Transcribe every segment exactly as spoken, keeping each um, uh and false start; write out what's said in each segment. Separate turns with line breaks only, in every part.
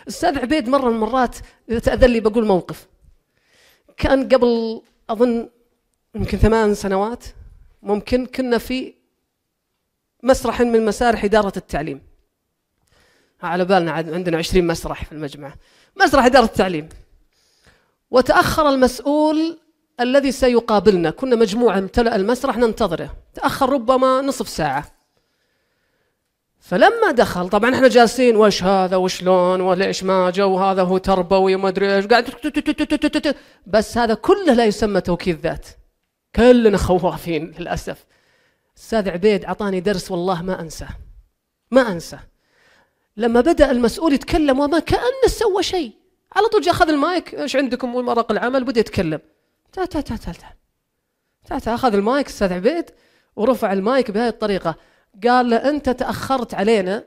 الأستاذ عبيد مرة من المرات إذا تأذن لي بقول موقف، كان قبل أظن يمكن ثمان سنوات ممكن، كنا في مسرح من مسارح إدارة التعليم، على بالنا عندنا عشرين مسرح في المجمع، مسرح إدارة التعليم، وتأخر المسؤول الذي سيقابلنا، كنا مجموعة امتلأ المسرح ننتظره، تأخر ربما نصف ساعة. فلما دخل طبعا احنا جالسين وش هذا وشلون وليش ما جو، وهذا هو تربوي وما ادري ايش، قاعد بس هذا كله لا يسمى توكيد ذات، كلنا خوافين للأسف. الأستاذ عبيد عطاني درس والله ما أنساه ما أنساه. لما بدأ المسؤول يتكلم وما كأنه سوى شيء، على طول جاء أخذ المايك، إيش عندكم ورق العمل، بدأ يتكلم، تا تا تا تا تا تا أخذ المايك الأستاذ عبيد ورفع المايك بهذه الطريقة، قال له أنت تأخرت علينا،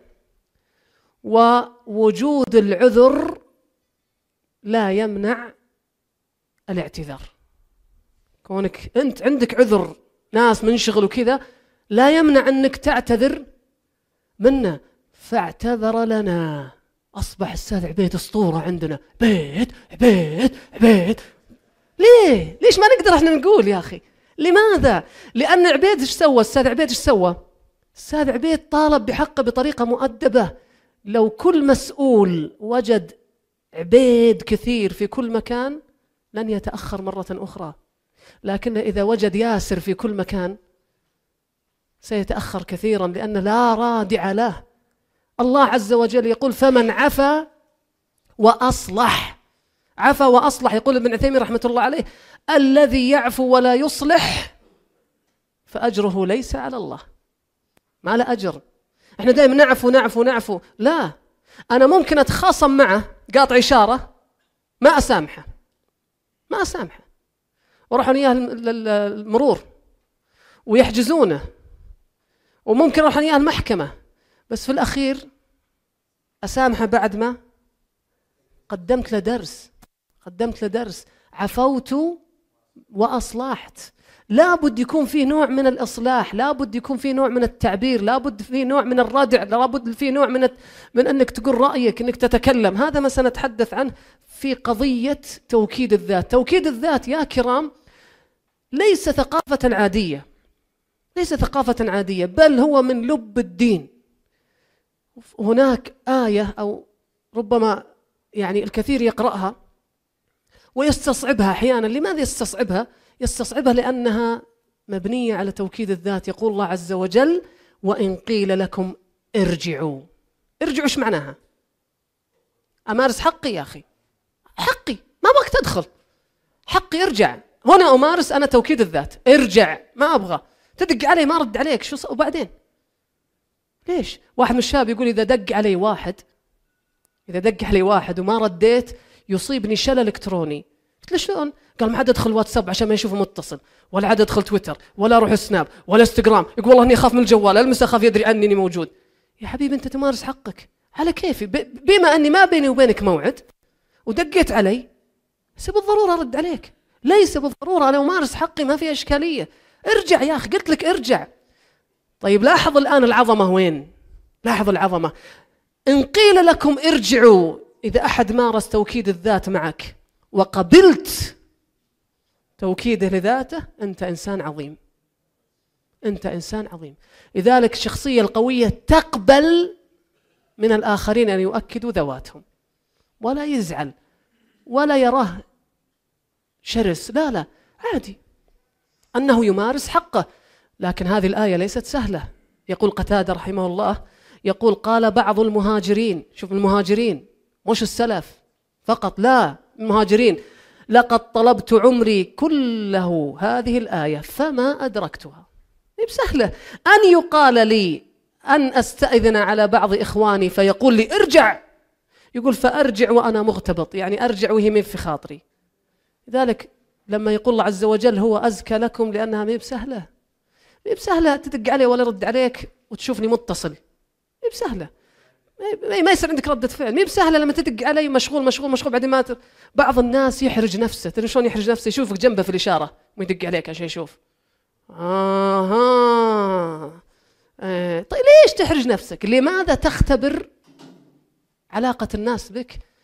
ووجود العذر لا يمنع الاعتذار، كونك أنت عندك عذر ناس منشغل وكذا لا يمنع أنك تعتذر منا. فاعتذر لنا، أصبح الأستاذ عبيد أسطورة عندنا، عبيد عبيد عبيد. ليه؟ ليش ما نقدر احنا نقول يا أخي؟ لماذا؟ لأن عبيد ايش سوى؟ الأستاذ عبيد ايش سوى؟ الأستاذ عبيد طالب بحقه بطريقة مؤدبة. لو كل مسؤول وجد عبيد كثير في كل مكان لن يتأخر مرة أخرى، لكن إذا وجد ياسر في كل مكان سيتأخر كثيرا، لأن لا رادع له. الله عز وجل يقول فمن عفا وأصلح، عفا وأصلح، يقول ابن عثيمين رحمة الله عليه الذي يعفو ولا يصلح فأجره ليس على الله، ما له أجر. احنا دائما نعفو نعفو نعفو، لا، أنا ممكن أتخاصم معه قاطع إشارة ما أسامحه ما أسامحه وراحوا إياه المرور ويحجزونه، وممكن راح إياه المحكمة، بس في الأخير أسامحه بعد ما قدمت له درس قدمت له درس عفوت وأصلحت. لابد يكون فيه نوع من الإصلاح، لابد يكون فيه نوع من التعبير، لابد فيه نوع من الردع، لابد فيه نوع من من أنك تقول رأيك، أنك تتكلم. هذا ما سنتحدث عنه في قضية توكيد الذات. توكيد الذات يا كرام ليس ثقافة عادية، ليس ثقافة عادية، بل هو من لب الدين. هناك آية أو ربما يعني الكثير يقرأها ويستصعبها أحيانا. لماذا يستصعبها؟ يستصعبها لأنها مبنية على توكيد الذات. يقول الله عز وجل وإن قيل لكم ارجعوا. ارجعوا إيش معناها؟ أمارس حقي يا أخي، حقي ما أبغاك تدخل، حقي ارجع. هنا أمارس أنا توكيد الذات، ارجع، ما أبغى تدق علي ما رد عليك، شو وبعدين؟ ليش؟ واحد من الشباب يقول إذا دق علي واحد إذا دق علي واحد وما رديت يصيبني شلل إلكتروني. قلت له شلون؟ قال ما عاد أدخل واتساب عشان ما يشوفه متصل، ولا عاد أدخل تويتر، ولا أروح سناب، ولا انستغرام. يقول والله إني أخاف من الجوال، ألمس أخاف يدري عني إني موجود. يا حبيبي أنت تمارس حقك على كيفي، بما أني ما بيني وبينك موعد ودقيت علي ليس بالضرورة أرد عليك، ليس بالضرورة، أنا أمارس حقي ما في إشكالية. ارجع يا أخي، قلت لك ارجع. طيب لاحظ الآن العظمة وين؟ لاحظ العظمة. إن قيل لكم ارجعوا، إذا أحد مارس توكيد الذات معك وقبلت توكيده لذاته أنت إنسان عظيم، أنت إنسان عظيم. لذلك الشخصية القوية تقبل من الآخرين أن يؤكدوا ذواتهم، ولا يزعل ولا يراه شرس، لا لا عادي أنه يمارس حقه. لكن هذه الآية ليست سهلة. يقول قتادة رحمه الله، يقول قال بعض المهاجرين، شوف المهاجرين مش السلف فقط، لا المهاجرين، لقد طلبت عمري كله هذه الآية فما أدركتها. بسهلة أن يقال لي أن أستأذن على بعض إخواني فيقول لي ارجع، يقول فأرجع وأنا مغتبط، يعني أرجع وهي من في خاطري. لذلك لما يقول الله عز وجل هو أزكى لكم، لأنها مي بسهلة، مي بسهلة تدق علي ولا رد عليك وتشوفني متصل، مي بسهلة، ما يصير عندك ردة فعل، مي بسهلة لما تدق علي مشغول مشغول مشغول بعدين ما ت... بعض الناس يحرج نفسه، تدري شلون يحرج نفسه؟ يشوفك جنبه في الإشارة ويدق عليك عشان يشوف. آه آه. طيب ليش تحرج نفسك؟ لماذا تختبر علاقة الناس بك؟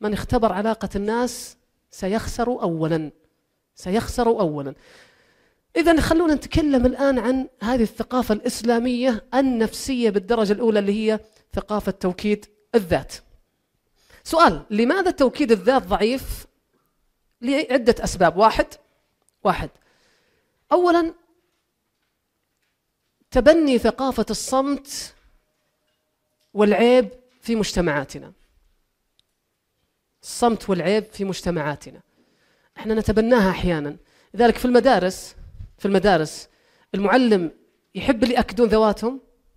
من اختبر علاقة الناس سيخسر أولا سيخسر أولا. إذن خلونا نتكلم الآن عن هذه الثقافة الإسلامية النفسية بالدرجة الأولى اللي هي ثقافة توكيد الذات. سؤال: لماذا توكيد الذات ضعيف؟ لعدة أسباب. واحد واحد أولا تبني ثقافة الصمت والعيب في مجتمعاتنا. الصمت والعيب في مجتمعاتنا احنا نتبناها أحيانا. لذلك في المدارس في المدارس المعلم يحب اللي يأكدون ذواتهم؟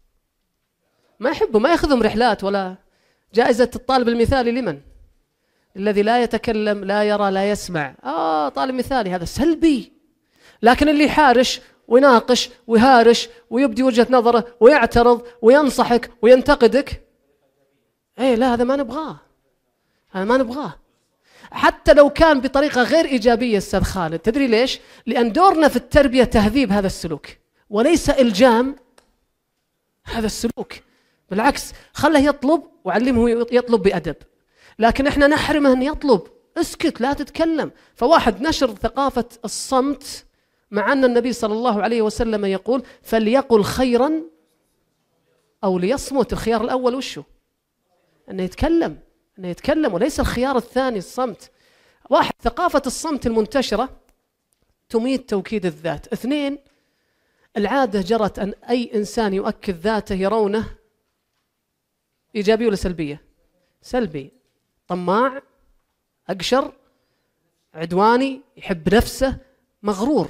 ما يحبوا، ما يأخذهم رحلات. ولا جائزة الطالب المثالي لمن؟ الذي لا يتكلم لا يرى لا يسمع. آه طالب مثالي هذا سلبي. لكن اللي يحارش ويناقش ويهارش ويبدي وجهة نظره ويعترض وينصحك وينتقدك، ايه لا هذا ما نبغاه، هذا ما نبغاه حتى لو كان بطريقة غير إيجابية. أستاذ خالد تدري ليش؟ لأن دورنا في التربية تهذيب هذا السلوك وليس إلجام هذا السلوك. بالعكس خله يطلب وعلمه يطلب بأدب، لكن احنا نحرمه أن يطلب. اسكت لا تتكلم. فواحد نشر ثقافة الصمت، مع أن النبي صلى الله عليه وسلم يقول فليقل خيرا أو ليصمت. الخيار الأول وشو؟ أنه يتكلم أنه يتكلم وليس الخيار الثاني الصمت. واحد ثقافة الصمت المنتشرة تميت توكيد الذات. اثنين العادة جرت أن أي إنسان يؤكد ذاته يرونه إيجابي ولا سلبية؟ سلبي. طماع، أقشر، عدواني، يحب نفسه، مغرور.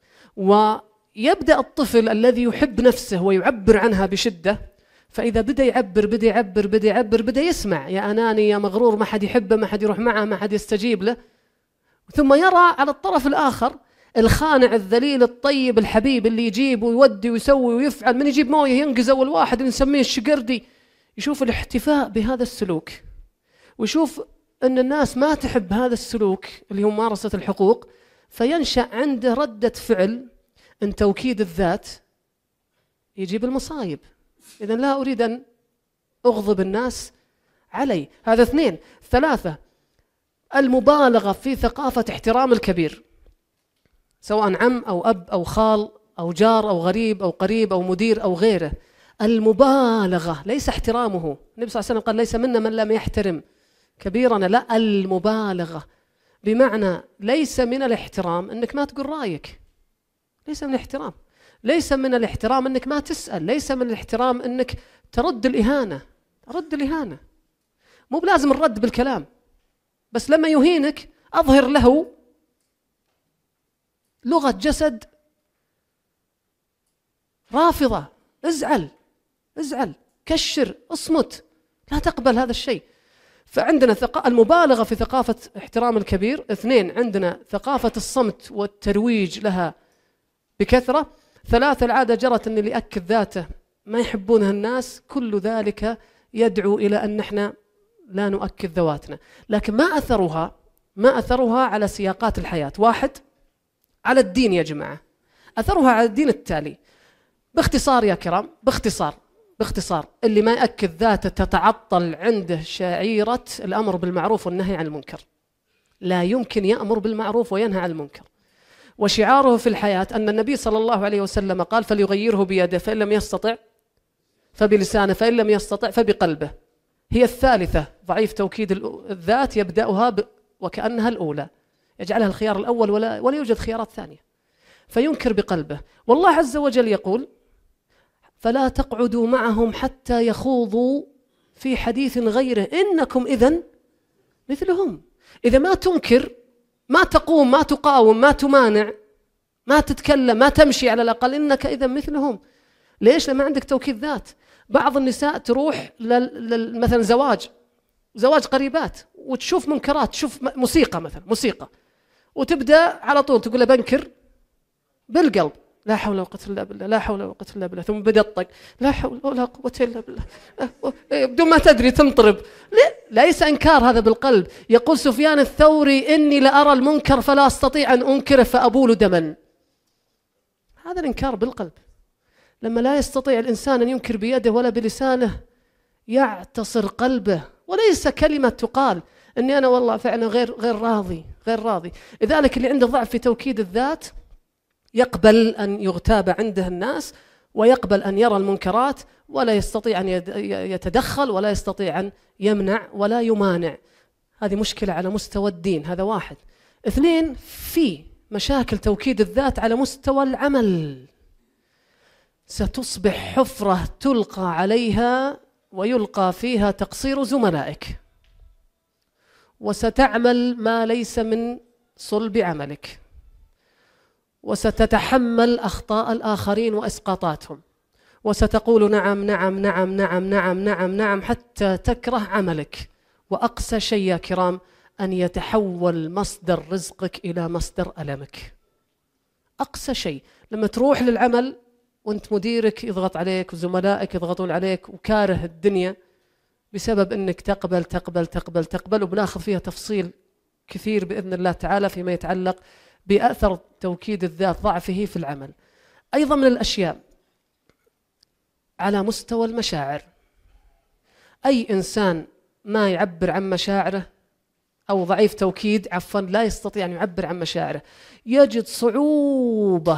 ويبدأ الطفل الذي يحب نفسه ويعبر عنها بشدة، فإذا بدأ يعبر بدأ يعبر بدأ يعبر بدأ يسمع يا أناني يا مغرور، ما حد يحبه ما حد يروح معه ما حد يستجيب له. ثم يرى على الطرف الآخر الخانع الذليل الطيب الحبيب اللي يجيب ويودي ويسوي ويفعل. من يجيب مويه ينقز أول واحد نسميه الشقردي. يشوف الاحتفاء بهذا السلوك ويشوف أن الناس ما تحب هذا السلوك اللي هو ممارسة الحقوق، فينشأ عنده ردة فعل أن توكيد الذات يجيب المصايب. إذن لا أريد أن أغضب الناس علي. هذا اثنين. ثلاثة المبالغة في ثقافة احترام الكبير، سواء عم أو أب أو خال أو جار أو غريب أو قريب أو مدير أو غيره. المبالغة ليس احترامه. النبي صلى الله عليه وسلم قال ليس منا من لم يحترم كبيرنا. لا، المبالغة بمعنى ليس من الاحترام أنك ما تقول رأيك، ليس من الاحترام. ليس من الاحترام أنك ما تسأل، ليس من الاحترام أنك ترد الإهانة. رد الإهانة مو بلازم الرد بالكلام، بس لما يهينك أظهر له لغة جسد رافضة. ازعل ازعل كشر اصمت، لا تقبل هذا الشيء. فعندنا ثق... المبالغة في ثقافة احترام الكبير. اثنين عندنا ثقافة الصمت والترويج لها بكثرة. ثلاثة العادة جرت أن اللي يأكد ذاته ما يحبونها الناس. كل ذلك يدعو إلى أن نحن لا نؤكد ذواتنا. لكن ما أثرها ما أثرها على سياقات الحياة؟ واحد على الدين يا جماعة. أثرها على الدين التالي باختصار يا كرام، باختصار باختصار اللي ما يأكد ذاته تتعطل عنده شعيرة الأمر بالمعروف والنهي عن المنكر. لا يمكن يأمر بالمعروف وينهى عن المنكر. وشعاره في الحياة أن النبي صلى الله عليه وسلم قال فليغيره بيده فإن لم يستطع فبلسانه فإن لم يستطع فبقلبه. هي الثالثة ضعيف توكيد الذات يبدأها ب... وكأنها الأولى، يجعلها الخيار الأول ولا, ولا يوجد خيارات ثانية. فينكر بقلبه. والله عز وجل يقول فلا تقعدوا معهم حتى يخوضوا في حديث غيره إنكم إذن مثلهم. إذا ما تنكر، ما تقوم، ما تقاوم، ما تمانع، ما تتكلم، ما تمشي على الأقل، إنك إذن مثلهم. ليش؟ لما عندك توكيد ذات. بعض النساء تروح لل... مثلا زواج زواج قريبات وتشوف منكرات، تشوف موسيقى مثلا موسيقى وتبدأ على طول تقول له بنكر بالقلب لا حول ولا قوة إلا بالله لا حول ولا قوة إلا بالله. ثم بدأ الطق لا حول ولا قوة إلا بالله بدون ما تدري تنطرب. ليس إنكار هذا بالقلب. يقول سفيان الثوري إني لأرى المنكر فلا أستطيع أن أنكره فأبول دما. هذا الإنكار بالقلب. لما لا يستطيع الإنسان أن ينكر بيده ولا بلسانه يعتصر قلبه، وليس كلمة تقال. إني أنا والله فعلا غير غير راضي غير راضي. لذلك اللي عنده ضعف في توكيد الذات يقبل أن يغتاب عنده الناس، ويقبل أن يرى المنكرات، ولا يستطيع أن يتدخل، ولا يستطيع أن يمنع ولا يمانع. هذه مشكلة على مستوى الدين، هذا واحد. اثنين، في مشاكل توكيد الذات على مستوى العمل، ستصبح حفرة تلقى عليها ويلقى فيها تقصير زملائك، وستعمل ما ليس من صلب عملك، وستتحمل أخطاء الآخرين وإسقاطاتهم، وستقول نعم نعم نعم نعم نعم نعم نعم حتى تكره عملك. وأقسى شيء يا كرام أن يتحول مصدر رزقك إلى مصدر ألمك. أقسى شيء لما تروح للعمل وانت مديرك يضغط عليك وزملائك يضغطون عليك وكاره الدنيا بسبب أنك تقبل تقبل تقبل تقبل. وبناخذ فيها تفصيل كثير بإذن الله تعالى فيما يتعلق بأثر توكيد الذات ضعفه في العمل. أيضا من الأشياء على مستوى المشاعر، أي إنسان ما يعبر عن مشاعره أو ضعيف توكيد عفوا لا يستطيع أن يعبر عن مشاعره، يجد صعوبة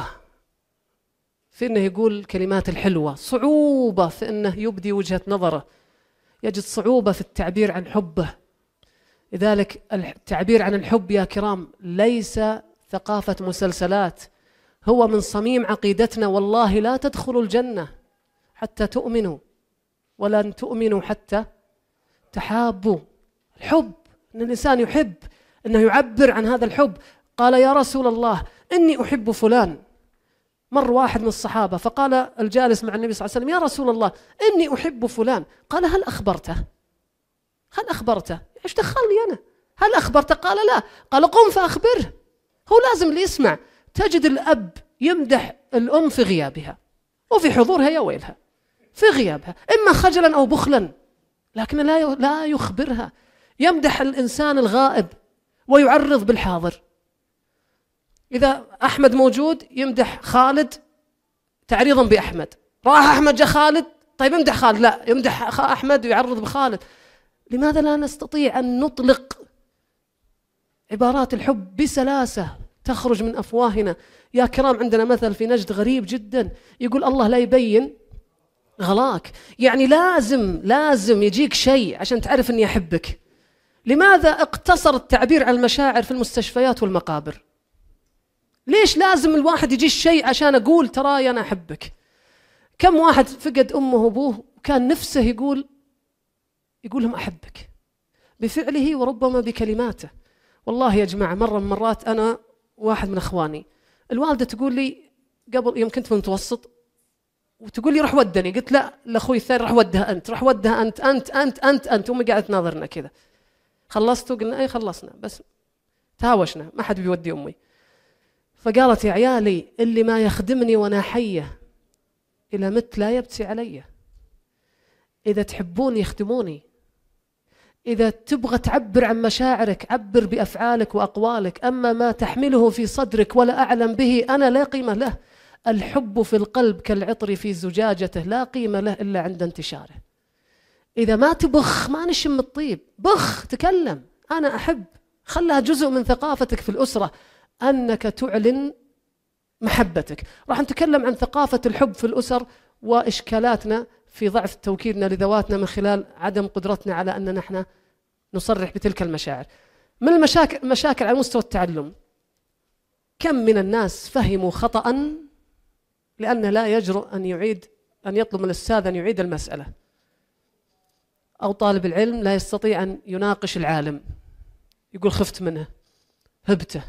في أنه يقول الكلمات الحلوة، صعوبة في أنه يبدي وجهة نظره، يجد صعوبة في التعبير عن حبه. لذلك التعبير عن الحب يا كرام ليس ثقافة مسلسلات، هو من صميم عقيدتنا. والله لا تدخلوا الجنة حتى تؤمنوا، ولن تؤمنوا حتى تحابوا. الحب أن الإنسان يحب، أنه يعبر عن هذا الحب. قال يا رسول الله إني أحب فلان. مر واحد من الصحابة فقال الجالس مع النبي صلى الله عليه وسلم يا رسول الله إني أحب فلان. قال هل أخبرته؟ هل أخبرته؟ إيش دخلني أنا؟ هل أخبرته؟ قال لا. قال قم فأخبره. هو لازم اللي يسمع. تجد الأب يمدح الأم في غيابها، وفي حضورها يا ويلها في غيابها، إما خجلا أو بخلا، لكن لا لا يخبرها. يمدح الإنسان الغائب ويعرض بالحاضر. إذا أحمد موجود يمدح خالد تعريضا بأحمد، راح أحمد جاء خالد طيب امدح خالد، لا يمدح أحمد ويعرض بخالد. لماذا لا نستطيع أن نطلق عبارات الحب بسلاسة تخرج من أفواهنا؟ يا كرام عندنا مثل في نجد غريب جدا يقول الله لا يبين غلاك. يعني لازم لازم يجيك شيء عشان تعرف أني أحبك. لماذا اقتصر التعبير عن المشاعر في المستشفيات والمقابر؟ ليش لازم الواحد يجي الشيء عشان أقول ترى أنا أحبك؟ كم واحد فقد أمه وأبوه وكان نفسه يقول يقول لهم أحبك بفعله وربما بكلماته. والله يا جماعة مرة من مرات أنا واحد من أخواني الوالدة تقول لي قبل يوم كنت في المتوسط وتقول لي روح ودني، قلت لا لأخوي الثاني روح ودها أنت، روح ودها أنت أنت أنت أنت أنت أمي قاعدة تناظرنا كذا. خلصتوا؟ قلنا أي خلصنا، بس تهاوشنا ما حد بيودي أمي. فقالت يا عيالي اللي ما يخدمني وأنا حية إلى مت لا يبكي علي. إذا تحبوني يخدموني، إذا تبغى تعبر عن مشاعرك عبر بأفعالك وأقوالك، أما ما تحمله في صدرك ولا أعلم به أنا لا قيمة له. الحب في القلب كالعطر في زجاجته لا قيمة له إلا عند انتشاره. إذا ما تبخ ما نشم الطيب، بخ تكلم أنا أحب، خلها جزء من ثقافتك في الأسرة أنك تعلن محبتك. راح نتكلم عن ثقافة الحب في الأسر وإشكالاتنا في ضعف توكيدنا لذواتنا من خلال عدم قدرتنا على أن نحن نصرح بتلك المشاعر. من المشاكل مشاكل على مستوى التعلم، كم من الناس فهموا خطأ لأنه لا يجرؤ أن يعيد أن يطلب من الأستاذ أن يعيد المسألة، أو طالب العلم لا يستطيع أن يناقش العالم، يقول خفت منه، هبته،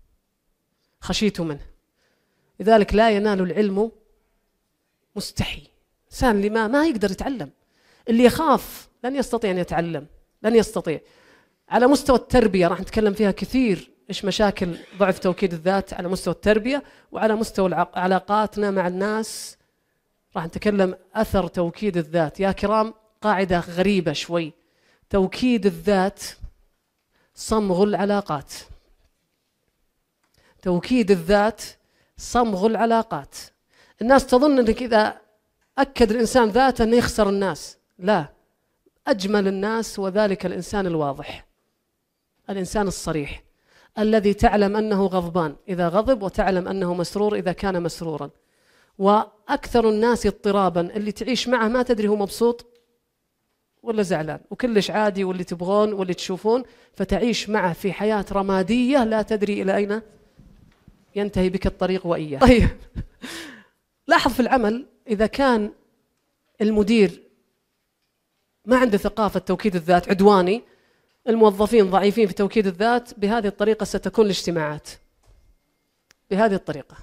خشيت منه. لذلك لا ينال العلم مستحي. إنسان اللي ما ما يقدر يتعلم، اللي يخاف لن يستطيع أن يتعلم، لن يستطيع. على مستوى التربية راح نتكلم فيها كثير إيش مشاكل ضعف توكيد الذات على مستوى التربية، وعلى مستوى علاقاتنا مع الناس راح نتكلم أثر توكيد الذات. يا كرام قاعدة غريبة شوي، توكيد الذات صمغ العلاقات. توكيد الذات صمغ العلاقات. الناس تظن أنك إذا أكد الإنسان ذاته أنه يخسر الناس، لا، أجمل الناس وذلك الإنسان الواضح. الإنسان الصريح الذي تعلم أنه غضبان إذا غضب، وتعلم أنه مسرور إذا كان مسرورا. وأكثر الناس اضطرابا اللي تعيش معه ما تدري هو مبسوط ولا زعلان، وكلش عادي واللي تبغون واللي تشوفون، فتعيش معه في حياة رمادية لا تدري إلى أين ينتهي بك الطريق وإياه. طيب لاحظ في العمل إذا كان المدير ما عنده ثقافة توكيد الذات، عدواني، الموظفين ضعيفين في توكيد الذات، بهذه الطريقة ستكون الاجتماعات بهذه الطريقة.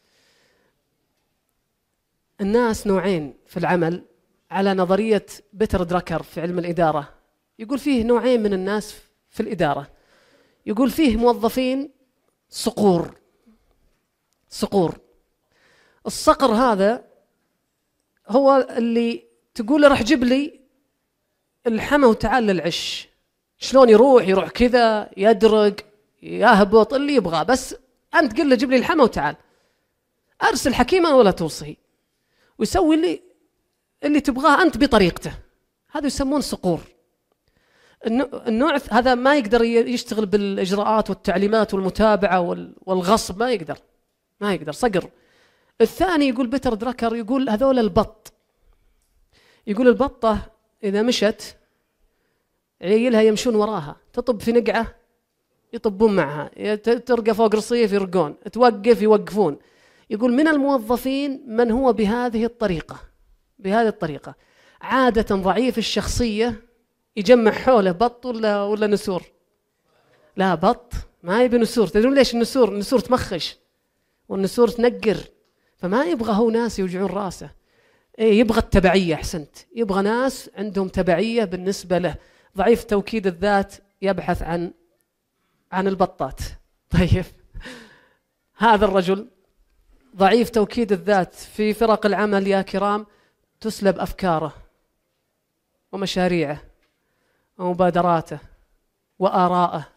الناس نوعين في العمل على نظرية بيتر دراكر في علم الإدارة. يقول فيه نوعين من الناس في الإدارة. يقول فيه موظفين صقور صقور الصقر هذا هو اللي تقول له راح جيب لي الحمى وتعال للعش. شلون يروح؟ يروح كذا يدرق يهبط اللي يبغاه، بس أنت قل له جيب لي الحمى وتعال، أرسل حكيما ولا توصي، ويسوي اللي اللي تبغاه أنت بطريقته. هذا يسمون صقور. النوع هذا ما يقدر يشتغل بالإجراءات والتعليمات والمتابعة والغصب، ما يقدر ما يقدر صقر. الثاني يقول بيتر دراكر، يقول هذول البط. يقول البطة إذا مشت عيلها يمشون وراها، تطب في نقعة يطبون معها، ترقى فوق رصيف يرقون، توقف يوقفون. يقول من الموظفين من هو بهذه الطريقة بهذه الطريقة عادة ضعيف الشخصية، يجمع حوله بط ولا ولا نسور. لا بط، ما يبي نسور. تدرون ليش النسور؟ النسور تمخش والنسور تنقر، فما يبغى هو ناس يوجعون راسه. إيه يبغى التبعية. أحسنت، يبغى ناس عندهم تبعية بالنسبة له. ضعيف توكيد الذات يبحث عن عن البطات. طيب هذا الرجل ضعيف توكيد الذات في فرق العمل يا كرام تسلب أفكاره ومشاريعه ومبادراته وآراءه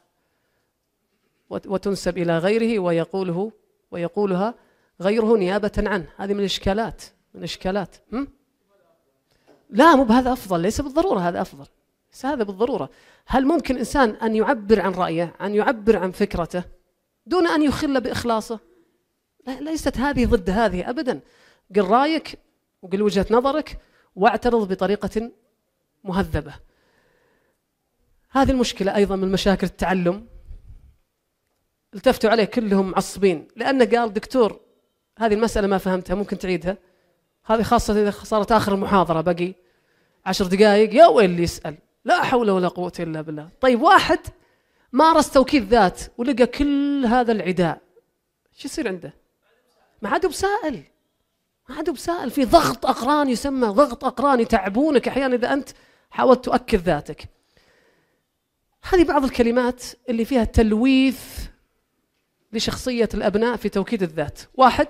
وتنسب إلى غيره ويقوله ويقولها غيره نيابة عنه. هذه من الإشكالات من الإشكالات. لا مو بهذا أفضل، ليس بالضرورة هذا أفضل، ليس هذا بالضرورة. هل ممكن إنسان أن يعبر عن رأيه، أن يعبر عن فكرته دون أن يخل بإخلاصه؟ لا، ليست هذه ضد هذه أبدا. قل رأيك وقل وجهة نظرك واعترض بطريقة مهذبة. هذه المشكلة أيضا من مشاكل التعلم. التفتوا عليه كلهم معصبين لأنه قال دكتور هذه المسألة ما فهمتها، ممكن تعيدها. هذه خاصة إذا صارت آخر المحاضرة بقي عشر دقائق، يا ويل اللي يسأل. لا حول ولا قوة إلا بالله. طيب واحد مارس توكيد ذات ولقى كل هذا العداء، شو يصير عنده؟ ما عاد بسائل ما عاد بسائل في ضغط أقران، يسمى ضغط أقران، يتعبونك أحيانا إذا أنت حاولت تؤكد ذاتك. هذه بعض الكلمات اللي فيها تلويث لشخصية الأبناء في توكيد الذات. واحد،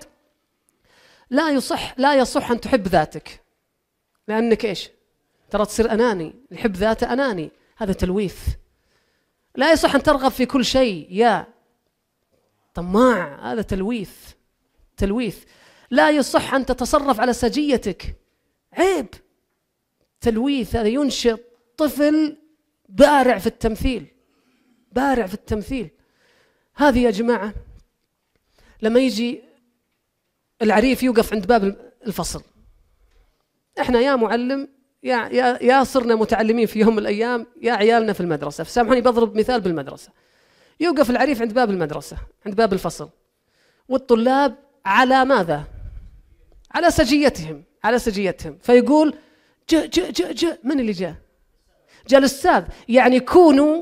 لا يصح لا يصح أن تحب ذاتك، لأنك إيش؟ ترى تصير أناني. يحب ذاته أناني، هذا تلويث. لا يصح أن ترغب في كل شيء يا طماع، هذا تلويث تلويث. لا يصح أن تتصرف على سجيتك، عيب، تلويث. هذا ينشئ طفل بارع في التمثيل بارع في التمثيل. هذه يا جماعة لما يجي العريف يوقف عند باب الفصل، احنا يا معلم يا يا يا صرنا متعلمين في يوم من الايام، يا عيالنا في المدرسه، فسامحوني بضرب مثال بالمدرسه. يوقف العريف عند باب المدرسه، عند باب الفصل، والطلاب على ماذا؟ على سجيتهم على سجيتهم فيقول جاء جاء جاء جاء من اللي جاء؟ جاء الأستاذ. يعني كونوا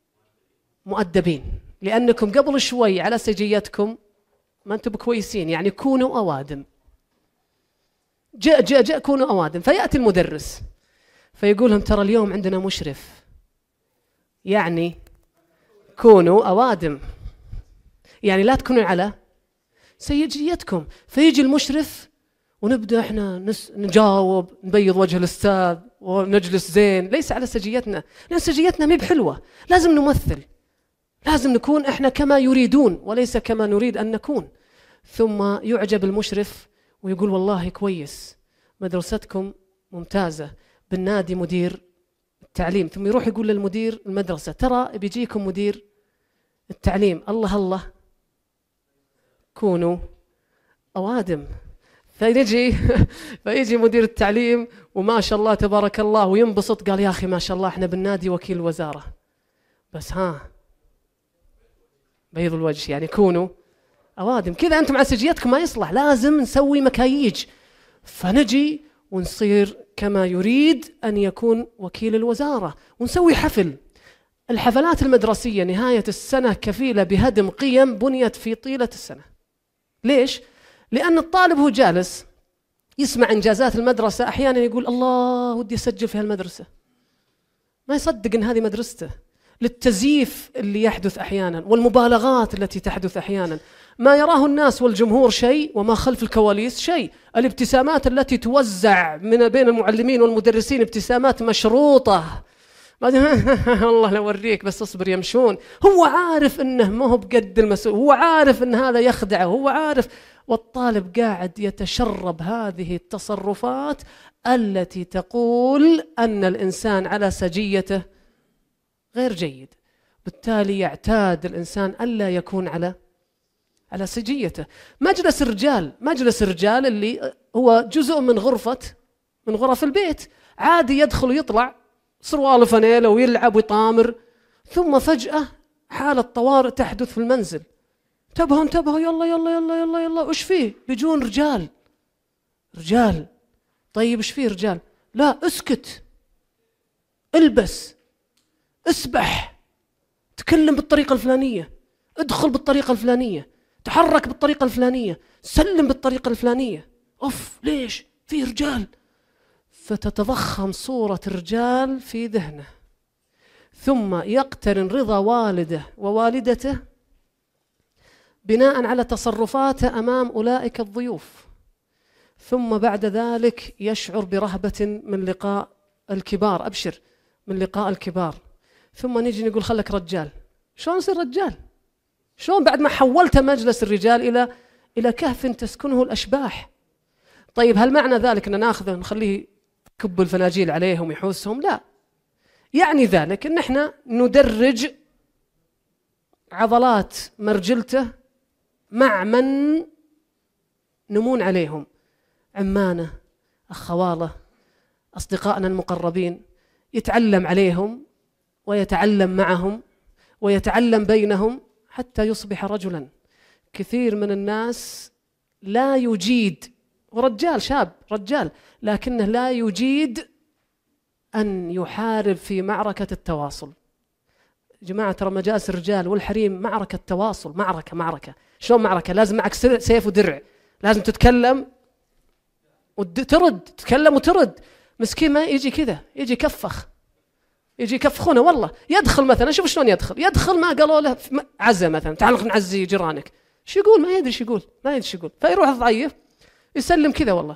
مؤدبين، لأنكم قبل شوي على سجيتكم ما أنتم كويسين، يعني كونوا أوادم. جاء جاء جاء كونوا أوادم. فيأتي المدرس فيقول لهم ترى اليوم عندنا مشرف، يعني كونوا أوادم، يعني لا تكونوا على سجيتكم. فيجي المشرف ونبدأ احنا نس نجاوب، نبيض وجه الأستاذ ونجلس زين، ليس على سجيتنا، لأن سجيتنا مي بحلوة. لازم نمثل، لازم نكون احنا كما يريدون وليس كما نريد أن نكون. ثم يعجب المشرف ويقول والله كويس، مدرستكم ممتازة، بالنادي مدير التعليم، ثم يروح يقول للمدير المدرسة ترى بيجيكم مدير التعليم، الله الله كونوا أوادم. فيجي فيجي مدير التعليم وما شاء الله تبارك الله وينبسط، قال يا أخي ما شاء الله احنا بالنادي وكيل الوزارة، بس ها بيض الوجه، يعني كونوا أوادم كذا، أنتم على سجيتكم ما يصلح، لازم نسوي مكاييج، فنجي ونصير كما يريد أن يكون وكيل الوزارة، ونسوي حفل. الحفلات المدرسية نهاية السنة كفيلة بهدم قيم بنيت في طيلة السنة. ليش؟ لأن الطالب هو جالس يسمع إنجازات المدرسة، أحيانا يقول الله ودي أسجل في هالمدرسة، ما يصدق أن هذه مدرسته. للتزييف اللي يحدث أحيانا والمبالغات التي تحدث أحيانا، ما يراه الناس والجمهور شيء وما خلف الكواليس شيء. الابتسامات التي توزع من بين المعلمين والمدرسين ابتسامات مشروطة، الله لو أوريك بس اصبر يمشون. هو عارف أنه ما هو بقد المسؤول، هو عارف أن هذا يخدعه، هو عارف، والطالب قاعد يتشرب هذه التصرفات التي تقول أن الإنسان على سجيته غير جيد. بالتالي يعتاد الإنسان ألا يكون على على سجيته. مجلس الرجال، مجلس الرجال اللي هو جزء من غرفة من غرف البيت، عادي يدخل ويطلع سروال فانيلا ويلعب ويطامر، ثم فجأة حالة طوارئ تحدث في المنزل، انتبهوا انتبهوا يلا يلا يلا يلا يلا، وش فيه؟ بيجون رجال رجال طيب ايش فيه رجال؟ لا اسكت، البس، اسبح، تكلم بالطريقة الفلانية، ادخل بالطريقة الفلانية، تحرك بالطريقة الفلانية، سلم بالطريقة الفلانية. أوف ليش؟ في رجال. فتتضخم صورة الرجال في ذهنه، ثم يقترن رضا والده ووالدته بناء على تصرفاته أمام أولئك الضيوف، ثم بعد ذلك يشعر برهبة من لقاء الكبار، أبشر من لقاء الكبار، ثم نيجي نقول خلك رجال. شلون يصير رجال؟ شلون بعد ما حولت مجلس الرجال إلى إلى كهف تسكنه الأشباح؟ طيب هل معنى ذلك أن ناخذه نخليه كب الفناجيل عليهم يحوسهم؟ لا، يعني ذلك أن احنا ندرج عضلات مرجلته مع من نمون عليهم، عمانه، أخواله، أصدقائنا المقربين، يتعلم عليهم ويتعلم معهم ويتعلم بينهم حتى يصبح رجلا. كثير من الناس لا يجيد، ورجال شاب رجال، لكنه لا يجيد أن يحارب في معركة التواصل. جماعة ترى مجالس الرجال والحريم معركة تواصل، معركة معركة شلون معركة؟ لازم معك سيف ودرع، لازم تتكلم وترد، تتكلم وترد. مسكين ما يجي كذا، يجي كفخ، يجي يكفخونه والله. يدخل مثلا، شوف شلون يدخل، يدخل ما قالوا له عزة مثلا، تعال نعزي جيرانك، شو يقول؟ ما يدري ايش يقول، ما يدري ايش يقول، فيروح ضعيف يسلم كذا والله.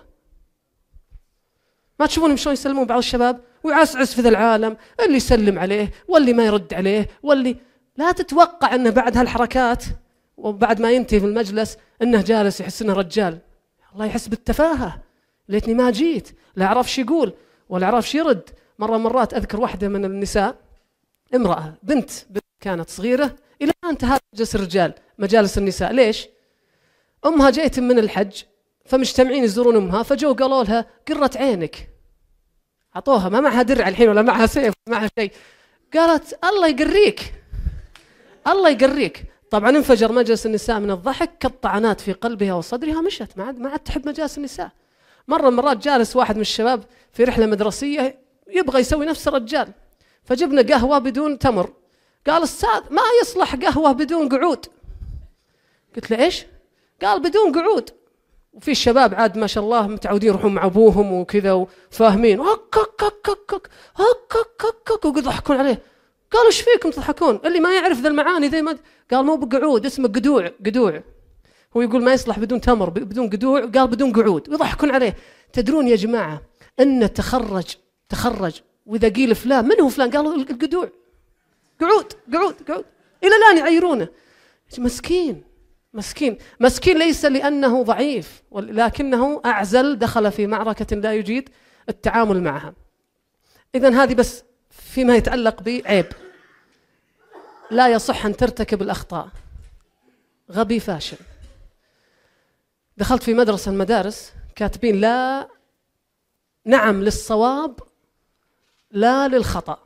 ما تشوفونهم شلون يسلمون بعض الشباب ويعسعس في ذا العالم، اللي يسلم عليه واللي ما يرد عليه واللي. لا تتوقع انه بعد هالحركات وبعد ما ينتهي في المجلس انه جالس يحس انه رجال. الله يحس بالتفاهة، ليتني ما جيت، لا اعرف شو يقول ولا اعرف شو يرد. مرة مرات اذكر واحدة من النساء، امرأة بنت, بنت كانت صغيرة، الى الان انتهى مجلس الرجال مجالس النساء. ليش؟ امها جايت من الحج فمجتمعين يزورون امها، فجو قالوا لها قرة عينك، عطوها، ما معها درع الحين ولا معها سيف ولا معها شيء، قالت الله يقريك الله يقريك. طبعا انفجر مجلس النساء من الضحك، كالطعنات في قلبها وصدرها، مشت ما عاد ما عاد تحب مجالس النساء. مرة مرات جالس واحد من الشباب في رحلة مدرسية يبغى يسوي نفس الرجال، فجبنا قهوة بدون تمر، قال استاذ ما يصلح قهوة بدون قعود. قلت له ايش؟ قال بدون قعود. وفي الشباب عاد ما شاء الله متعودين يروحون مع ابوهم وكذا وفاهمين، هك هك هك هك هك هك ويضحكون عليه. قالوا ايش فيكم تضحكون؟ اللي ما يعرف ذا المعاني ذي ما. قال مو بقعود، اسمه قدوع، قدوع. هو يقول ما يصلح بدون تمر بدون قدوع، قال بدون قعود، ويضحكون عليه. تدرون يا جماعة ان تخرج تخرج واذا قيل فلان من هو فلان؟ قالوا القدوع، قعود قعود قعود، الى الان يعيرونه. مسكين مسكين مسكين، ليس لأنه ضعيف ولكنه أعزل، دخل في معركة لا يجيد التعامل معها. إذن هذه بس فيما يتعلق بعيب، لا يصح أن ترتكب الأخطاء، غبي فاشل. دخلت في مدرسة المدارس كاتبين لا، نعم للصواب لا للخطأ،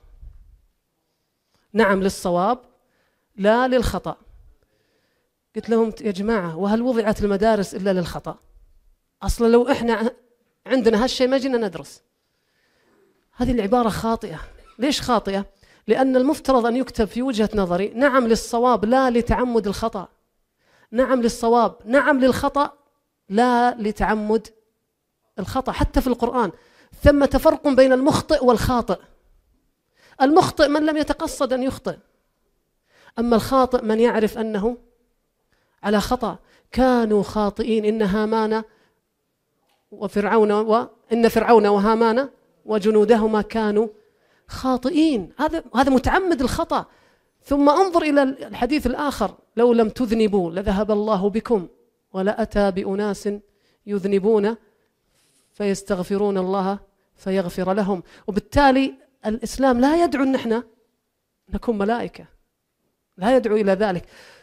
نعم للصواب لا للخطأ. قلت لهم يا جماعة وهل وضعت المدارس إلا للخطأ؟ أصلا لو إحنا عندنا هالشيء ما جينا ندرس. هذه العبارة خاطئة. ليش خاطئة؟ لأن المفترض أن يكتب في وجهة نظري نعم للصواب لا لتعمد الخطأ، نعم للصواب نعم للخطأ لا لتعمد الخطأ. حتى في القرآن ثمة فرق بين المخطئ والخاطئ. المخطئ من لم يتقصد أن يخطئ، أما الخاطئ من يعرف أنه على خطأ. كانوا خاطئين، إن هامان وفرعون وإن فرعون وهامان وجنودهما كانوا خاطئين. هذا هذا متعمد الخطأ. ثم انظر إلى الحديث الآخر، لو لم تذنبوا لذهب الله بكم ولأتى بأناس يذنبون فيستغفرون الله فيغفر لهم. وبالتالي الإسلام لا يدعو أن احنا نكون ملائكة، لا يدعو إلى ذلك.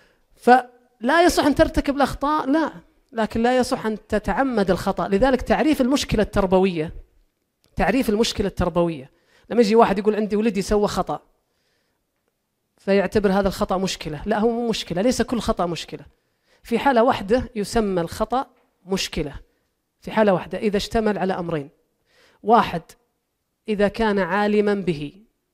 فلا يصح أن ترتكب الأخطاء، لا، لكن لا يصح أن تتعمد الخطأ. لذلك تعريف المشكلة التربوية، تعريف المشكلة التربوية، لما يجي واحد يقول عندي ولدي سوى خطأ فيعتبر هذا الخطأ مشكلة، لا، هو مو مشكلة. ليس كل خطأ مشكلة. في حالة واحدة يسمى الخطأ مشكلة، في حالة واحدة إذا اشتمل على أمرين: واحد إذا كان عالما به،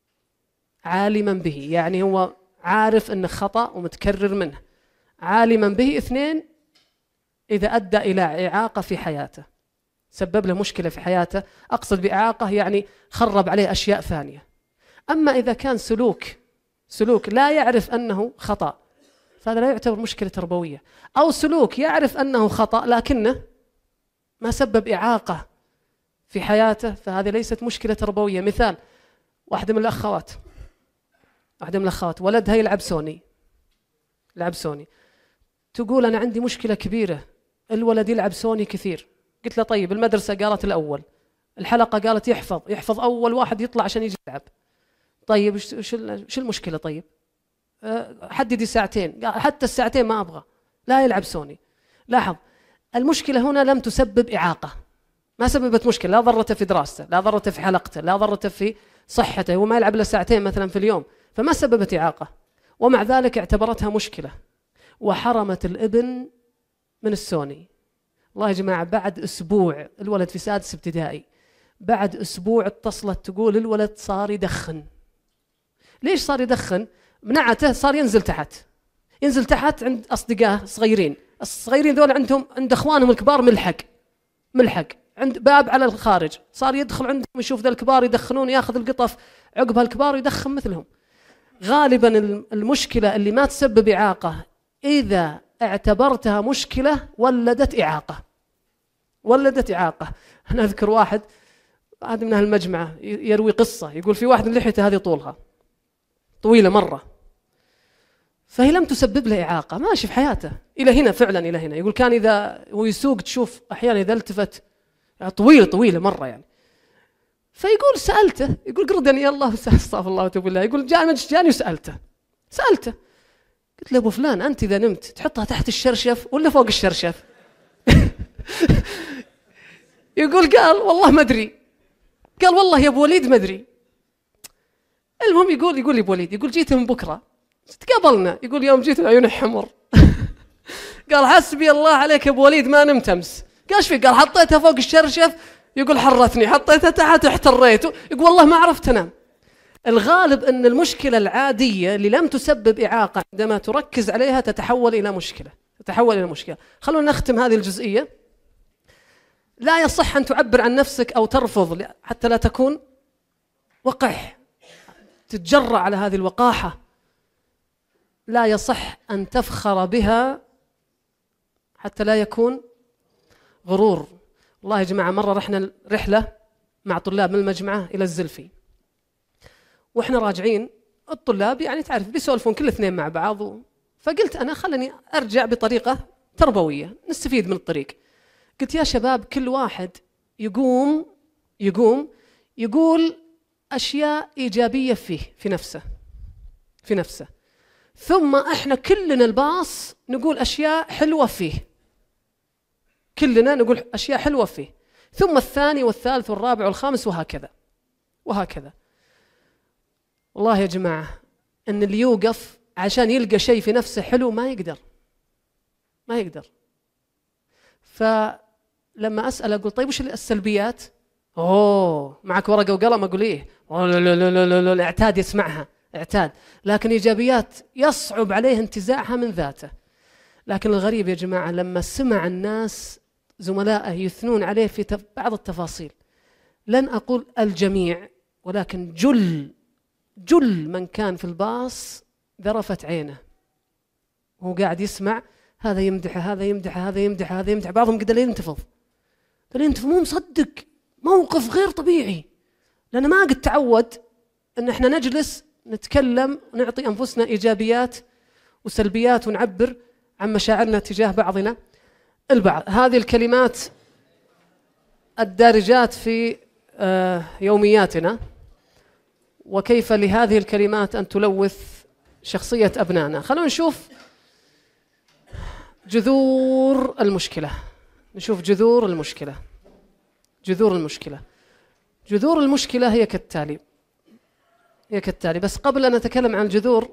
عالما به يعني هو عارف أنه خطأ ومتكرر منه، عالما به. اثنين إذا أدى إلى إعاقة في حياته، سبب له مشكلة في حياته. أقصد بإعاقة يعني خرب عليه أشياء ثانية. أما إذا كان سلوك سلوك لا يعرف أنه خطأ، فهذا لا يعتبر مشكلة تربوية. أو سلوك يعرف أنه خطأ لكنه ما سبب إعاقة في حياته، فهذه ليست مشكلة تربوية. مثال: واحدة من الأخوات واحدة من الأخوات ولدها يلعب سوني، يلعب سوني، تقول أنا عندي مشكلة كبيرة، الولد يلعب سوني كثير. قلت له طيب المدرسة قالت الأول، الحلقة قالت يحفظ يحفظ أول واحد يطلع عشان يجي يلعب. طيب شو المشكلة؟ طيب حددي ساعتين. حتى الساعتين ما أبغى، لا يلعب سوني. لاحظ، المشكلة هنا لم تسبب إعاقة، ما سببت مشكلة، لا ضرته في دراسته، لا ضرته في حلقته، لا ضرته في صحته، هو ما يلعب له ساعتين مثلا في اليوم، فما سببت إعاقة. ومع ذلك اعتبرتها مشكلة وحرمت الابن من السوني. والله يا جماعة بعد أسبوع، الولد في سادس ابتدائي، بعد أسبوع اتصلت تقول الولد صار يدخن. ليش صار يدخن؟ منعته، صار ينزل تحت، ينزل تحت عند أصدقائه صغيرين، الصغيرين دول عندهم عند أخوانهم الكبار ملحق ملحق عند باب على الخارج، صار يدخل عندهم يشوف ذا الكبار يدخنون، ياخذ القطف عقبها الكبار ويدخن مثلهم. غالبا المشكلة اللي ما تسبب إعاقة إذا اعتبرتها مشكلة ولدت إعاقة، ولدت إعاقة. أنا أذكر واحد واحد من أهل المجمعة يروي قصة، يقول في واحد لحيته هذه طولها طويلة مرة، فهي لم تسبب له إعاقة، ماشي في حياته إلى هنا، فعلا إلى هنا. يقول كان إذا هو يسوق تشوف أحيانا إذا التفت طويلة طويلة مرة يعني. فيقول سألته، يقول قردني الله استغفر الله وتوب الله، يقول جاني جاني وسألته سألته قلت له أبو فلان أنت إذا نمت تحطها تحت الشرشف ولا فوق الشرشف؟ يقول قال والله ما أدري. قال والله يا أبو وليد ما أدري. المهم يقول يقول لي أبو وليد، يقول جيت من بكرة تقابلنا، يقول يوم جيت العيون حمر. قال حسبي الله عليك يا أبو وليد ما نمت أمس. قال ايش في؟ قال حطيتها فوق الشرشف، يقول حرتني، حطيتها تحت احتريت، يقول والله ما عرفت انام. الغالب ان المشكلة العادية اللي لم تسبب إعاقة عندما تركز عليها تتحول إلى مشكلة، تتحول إلى مشكلة. خلونا نختم هذه الجزئية. لا يصح أن تعبر عن نفسك أو ترفض حتى لا تكون وقح، تتجرأ على هذه الوقاحة. لا يصح أن تفخر بها حتى لا يكون غرور. والله يا جماعة مرة رحنا رحلة مع طلاب من المجمعة إلى الزلفي، وإحنا راجعين الطلاب يعني تعرف بيسولفون كل اثنين مع بعض و... فقلت أنا خلني أرجع بطريقة تربوية نستفيد من الطريق. قلت يا شباب كل واحد يقوم يقوم يقول أشياء إيجابية فيه في نفسه في نفسه ثم إحنا كلنا الباص نقول أشياء حلوة فيه، كلنا نقول أشياء حلوة فيه، ثم الثاني والثالث والرابع والخامس وهكذا وهكذا. والله يا جماعة أن اللي يوقف عشان يلقى شيء في نفسه حلو ما يقدر ما يقدر. فلما أسأل أقول طيب وش السلبيات؟ أوه معك ورقة وقلم أقول إيه؟ لا لا لا لا لا اعتاد يسمعها اعتاد، لكن إيجابيات يصعب عليه انتزاعها من ذاته. لكن الغريب يا جماعة لما سمع الناس زملائه يثنون عليه في بعض التفاصيل، لن أقول الجميع ولكن جل جل من كان في الباص ذرفت عينه وهو قاعد يسمع هذا يمدح هذا يمدح هذا يمدح هذا يمدح، بعضهم قد ينتفض ينتفض مو مصدق، موقف غير طبيعي، لأنه ما قد تعود أن احنا نجلس نتكلم ونعطي أنفسنا إيجابيات وسلبيات ونعبر عن مشاعرنا تجاه بعضنا البعض. هذه الكلمات الدارجات في يومياتنا، وكيف لهذه الكلمات أن تلوث شخصية أبنائنا. خلونا نشوف جذور المشكلة نشوف جذور المشكلة جذور المشكلة جذور المشكلة هي كالتالي هي كالتالي بس قبل أن نتكلم عن الجذور،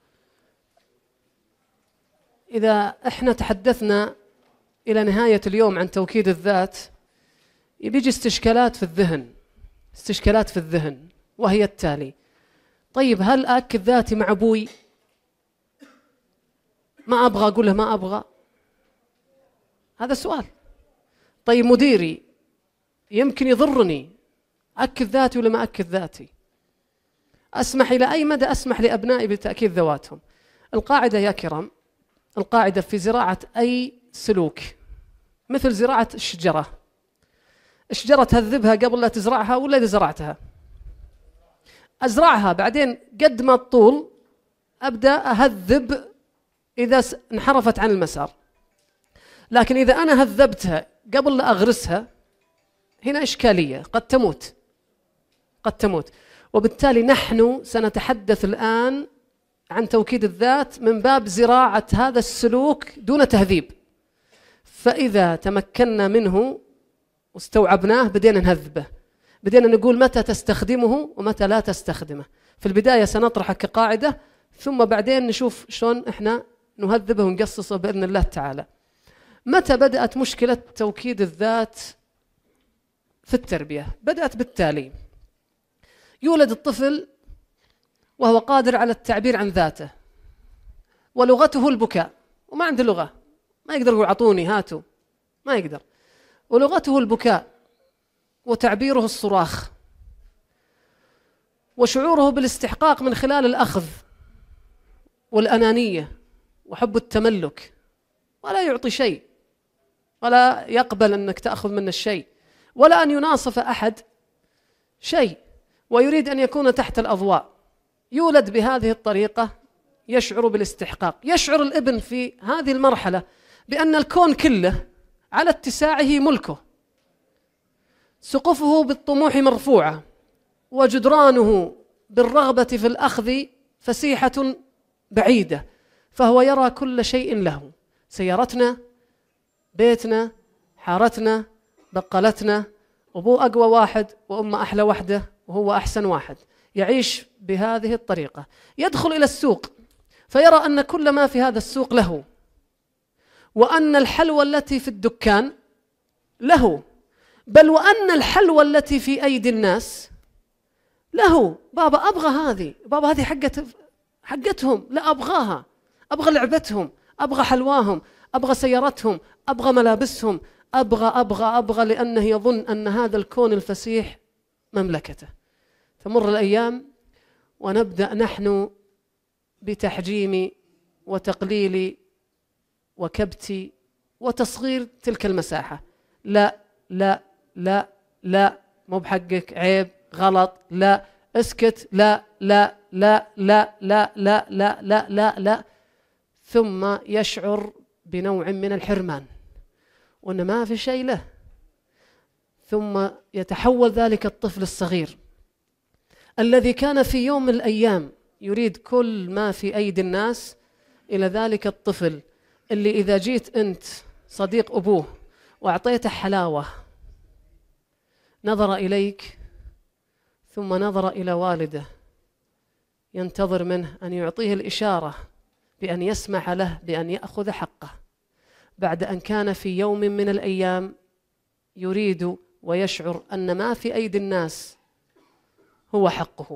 إذا إحنا تحدثنا إلى نهاية اليوم عن توكيد الذات، يبيجي استشكالات في الذهن استشكالات في الذهن وهي التالي: طيب هل أأكد ذاتي مع أبوي؟ ما أبغى أقول له ما أبغى، هذا سؤال. طيب مديري يمكن يضرني، أأكد ذاتي ولا ما أأكد ذاتي؟ أسمح إلى أي مدى أسمح لأبنائي بتأكيد ذواتهم؟ القاعدة يا كرام، القاعدة في زراعة أي سلوك مثل زراعة الشجرة، الشجرة تهذبها قبل لا تزرعها ولا إذا زرعتها؟ أزرعها بعدين قد ما الطول أبدأ أهذب إذا انحرفت عن المسار. لكن إذا أنا هذبتها قبل لا أغرسها هنا إشكالية، قد تموت قد تموت. وبالتالي نحن سنتحدث الآن عن توكيد الذات من باب زراعة هذا السلوك دون تهذيب. فإذا تمكنا منه واستوعبناه بدينا نهذبه، بدينا نقول متى تستخدمه ومتى لا تستخدمه. في البداية سنطرحه كقاعدة، ثم بعدين نشوف شلون إحنا نهذبه ونقصصه بإذن الله تعالى. متى بدأت مشكلة توكيد الذات في التربية؟ بدأت بالتالي: يولد الطفل وهو قادر على التعبير عن ذاته ولغته البكاء، وما عنده لغة، ما يقدر يقول عطوني هاتوا، ما يقدر، ولغته البكاء وتعبيره الصراخ، وشعوره بالاستحقاق من خلال الأخذ والأنانية وحب التملك، ولا يعطي شيء ولا يقبل أنك تأخذ منه الشيء ولا أن يناصف أحد شيء، ويريد أن يكون تحت الأضواء. يولد بهذه الطريقة يشعر بالاستحقاق. يشعر الابن في هذه المرحلة بأن الكون كله على اتساعه ملكه، سقفه بالطموح مرفوعة، وجدرانه بالرغبة في الأخذ فسيحة بعيدة، فهو يرى كل شيء له: سيارتنا، بيتنا، حارتنا، بقالتنا، أبوه أقوى واحد وأمه أحلى واحدة وهو أحسن واحد. يعيش بهذه الطريقة. يدخل إلى السوق فيرى أن كل ما في هذا السوق له، وأن الحلوى التي في الدكان له، بل وأن الحلوى التي في أيدي الناس له. بابا أبغى هذه، بابا هذه حقت حقتهم، لا أبغاها، أبغى لعبتهم، أبغى حلواهم، أبغى سيارتهم، أبغى ملابسهم، أبغى أبغى أبغى لأنه يظن أن هذا الكون الفسيح مملكته. تمر الأيام ونبدأ نحن بتحجيم وتقليل وكبت وتصغير تلك المساحة. لا لا لا لا، مو بحقك، عيب، غلط، لا، اسكت، لا لا لا لا لا لا لا لا لا لا. ثم يشعر بنوع من الحرمان وأن ما في شيء له. ثم يتحول ذلك الطفل الصغير الذي كان في يوم من الأيام يريد كل ما في أيدي الناس، إلى ذلك الطفل اللي إذا جيت أنت صديق أبوه وأعطيته حلاوة نظر إليك ثم نظر إلى والده ينتظر منه أن يعطيه الإشارة بأن يسمح له بأن يأخذ حقه، بعد أن كان في يوم من الأيام يريد ويشعر أن ما في أيدي الناس هو حقه.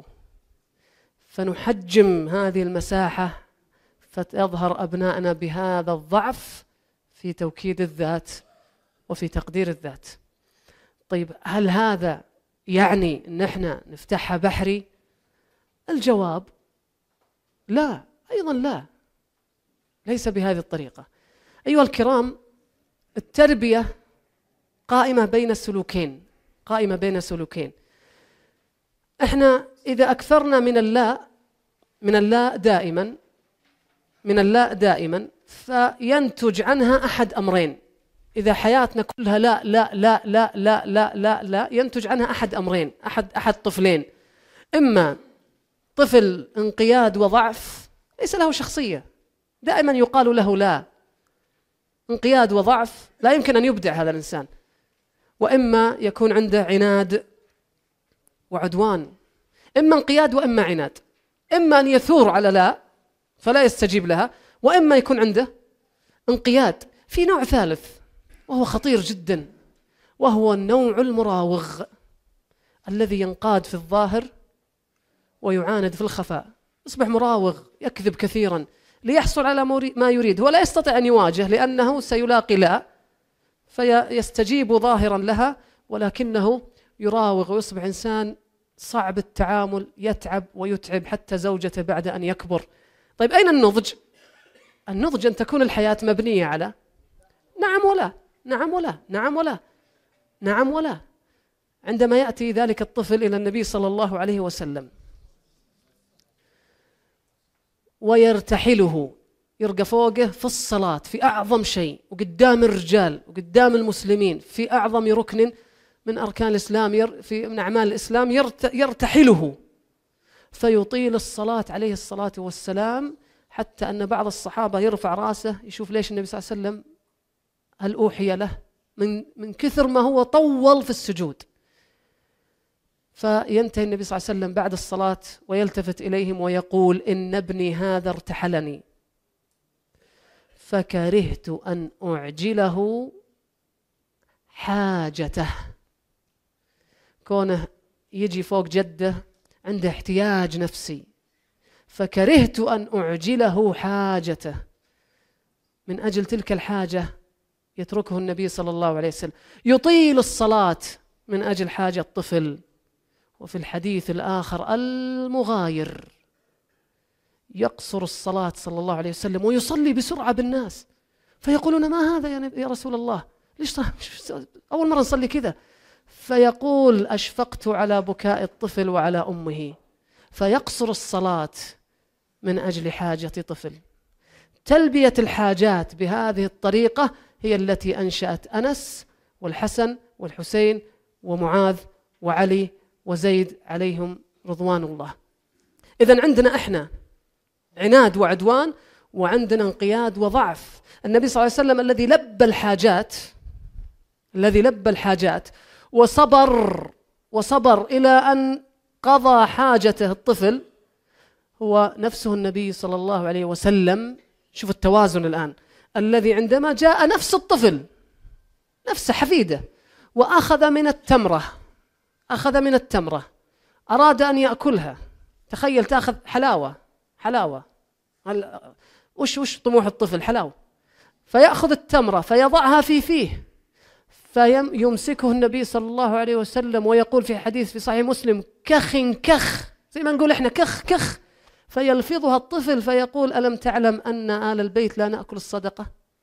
فنحجم هذه المساحة فتظهر أبنائنا بهذا الضعف في توكيد الذات وفي تقدير الذات. طيب هل هذا يعني أن احنا نفتحها بحري؟ الجواب لا، أيضا لا، ليس بهذه الطريقة. أيها الكرام، التربية قائمة بين السلوكين، قائمة بين سلوكين. احنا إذا أكثرنا من اللا من اللا دائما من اللا دائما فينتج عنها أحد أمرين. إذا حياتنا كلها لا لا لا لا لا لا لا لا ينتج عنها أحد أمرين، أحد أحد طفلين. إما طفل انقياد وضعف ليس له شخصية، دائما يقال له لا، انقياد وضعف لا يمكن أن يبدع هذا الإنسان. وإما يكون عنده عناد وعدوان، إما انقياد وإما عناد، إما أن يثور على لا فلا يستجيب لها، وإما يكون عنده انقياد. في نوع ثالث وهو خطير جدا، وهو النوع المراوغ الذي ينقاد في الظاهر ويعاند في الخفاء، يصبح مراوغ، يكذب كثيرا ليحصل على ما يريد، ولا يستطيع أن يواجه لأنه سيلاقي لا فيستجيب ظاهرا لها، ولكنه يراوغ ويصبح إنسان صعب التعامل، يتعب ويتعب حتى زوجته بعد أن يكبر. طيب أين النضج؟ النضج أن تكون الحياة مبنية على نعم ولا نعم ولا نعم ولا نعم ولا. عندما يأتي ذلك الطفل إلى النبي صلى الله عليه وسلم ويرتحله، يرقى فوقه في الصلاة في أعظم شيء وقدام الرجال وقدام المسلمين في أعظم ركن من أركان الإسلام، في من أعمال الإسلام، يرتحله فيطيل الصلاة عليه الصلاة والسلام، حتى أن بعض الصحابة يرفع راسه يشوف ليش النبي صلى الله عليه وسلم هل أوحي له من من كثر ما هو طول في السجود. فينتهي النبي صلى الله عليه وسلم بعد الصلاة ويلتفت إليهم ويقول: إن ابني هذا ارتحلني فكرهت أن أعجله حاجته. كونه يجي فوق جده عنده احتياج نفسي، فكرهت أن أعجله حاجته. من أجل تلك الحاجة يتركه النبي صلى الله عليه وسلم، يطيل الصلاة من أجل حاجة الطفل. وفي الحديث الآخر المغاير يقصر الصلاة صلى الله عليه وسلم ويصلي بسرعة بالناس، فيقولون: ما هذا يا رسول الله؟ ليش أول مرة نصلي كذا؟ فيقول: أشفقت على بكاء الطفل وعلى أمه، فيقصر الصلاة من أجل حاجة طفل. تلبية الحاجات بهذه الطريقة هي التي أنشأت أنس والحسن والحسين ومعاذ وعلي وزيد عليهم رضوان الله. إذن عندنا إحنا عناد وعدوان، وعندنا انقياد وضعف. النبي صلى الله عليه وسلم الذي لبى الحاجات الذي لبى الحاجات وصبر وصبر إلى أن قضى حاجته الطفل هو نفسه النبي صلى الله عليه وسلم. شوف التوازن الآن، الذي عندما جاء نفس الطفل نفس حفيده وأخذ من التمرة أخذ من التمرة أراد أن يأكلها. تخيل تأخذ حلاوة حلاوة وش وش طموح الطفل؟ حلاوة. فيأخذ التمرة فيضعها في فيه، فيمسكه النبي صلى الله عليه وسلم ويقول في حديث في صحيح مسلم: كخ كخ، زي ما نقول إحنا كخ كخ. فيلفظها الطفل فيقول: ألم تعلم أن آل البيت لا نأكل الصدقة؟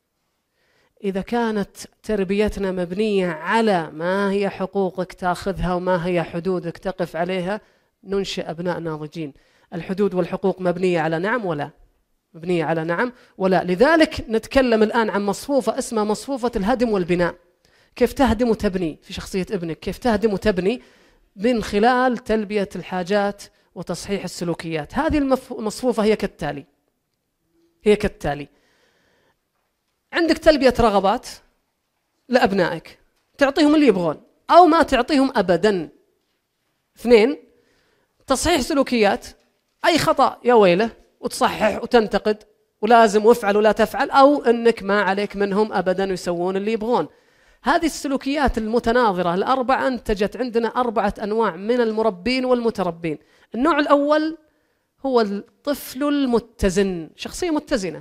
إذا كانت تربيتنا مبنية على ما هي حقوقك تأخذها وما هي حدودك تقف عليها، ننشئ أبناء ناضجين. الحدود والحقوق مبنية على نعم ولا؟ مبنية على نعم ولا. لذلك نتكلم الآن عن مصفوفة اسمها مصفوفة الهدم والبناء. كيف تهدم وتبني في شخصية ابنك، كيف تهدم وتبني من خلال تلبية الحاجات وتصحيح السلوكيات. هذه المصفوفة هي كالتالي هي كالتالي عندك تلبية رغبات لأبنائك، تعطيهم اللي يبغون أو ما تعطيهم أبداً. اثنين، تصحيح سلوكيات، أي خطأ يا ويله وتصحح وتنتقد ولازم وافعل ولا تفعل، أو أنك ما عليك منهم أبداً ويسوون اللي يبغون. هذه السلوكيات المتناظرة الأربعة أنتجت عندنا أربعة أنواع من المربين والمتربين. النوع الأول هو الطفل المتزن، شخصية متزنة،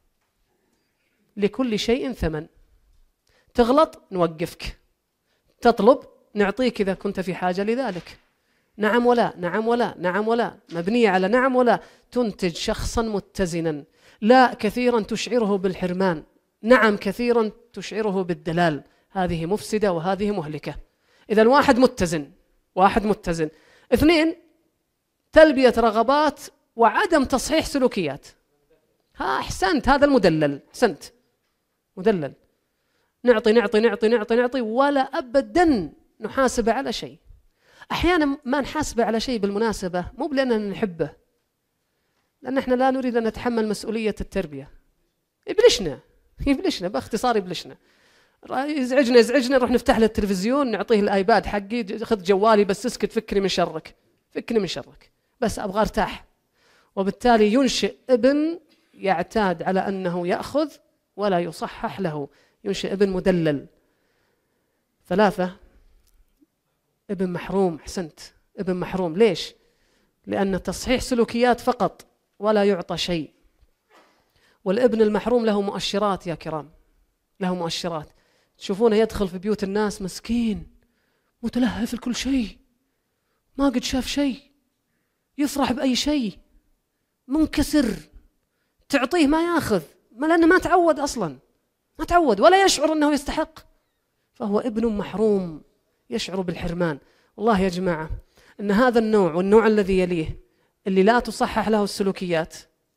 لكل شيء ثمن. تغلط نوقفك، تطلب نعطيك إذا كنت في حاجة لذلك، نعم ولا نعم ولا نعم ولا، مبنية على نعم ولا، تنتج شخصا متزنا. لا كثيرا تشعره بالحرمان، نعم كثيرا تشعره بالدلال. هذه مفسدة وهذه مهلكة. إذا واحد متزن واحد متزن. اثنين، تلبية رغبات وعدم تصحيح سلوكيات. ها أحسنت، هذا المدلل، أحسنت، مدلل. نعطي نعطي نعطي نعطي نعطي ولا أبدا نحاسب على شيء. أحيانا ما نحاسب على شيء بالمناسبة مو لأننا نحبه، لأن احنا لا نريد أن نتحمل مسؤولية التربية. يبلشنا يبلشنا باختصار يبلشنا، يزعجنا يزعجنا نروح نفتح له التلفزيون، نعطيه الآيباد حقي، خذ جوالي بس اسكت، فكني من شرك فكني من شرك، بس أبغى ارتاح. وبالتالي ينشئ ابن يعتاد على أنه يأخذ ولا يصحح له، ينشئ ابن مدلل. ثلاثة، ابن محروم. حسنت، ابن محروم. ليش؟ لأن تصحيح سلوكيات فقط ولا يعطى شيء. والابن المحروم له مؤشرات يا كرام، له مؤشرات. تشوفونه يدخل في بيوت الناس مسكين متلهف لكل شيء، ما قد شاف شيء، يفرح بأي شيء، منكسر، تعطيه ما ياخذ، ما لأنه ما تعود أصلا، ما تعود ولا يشعر أنه يستحق، فهو ابن محروم يشعر بالحرمان. والله يا جماعة أن هذا النوع والنوع الذي يليه اللي لا تصحح له السلوكيات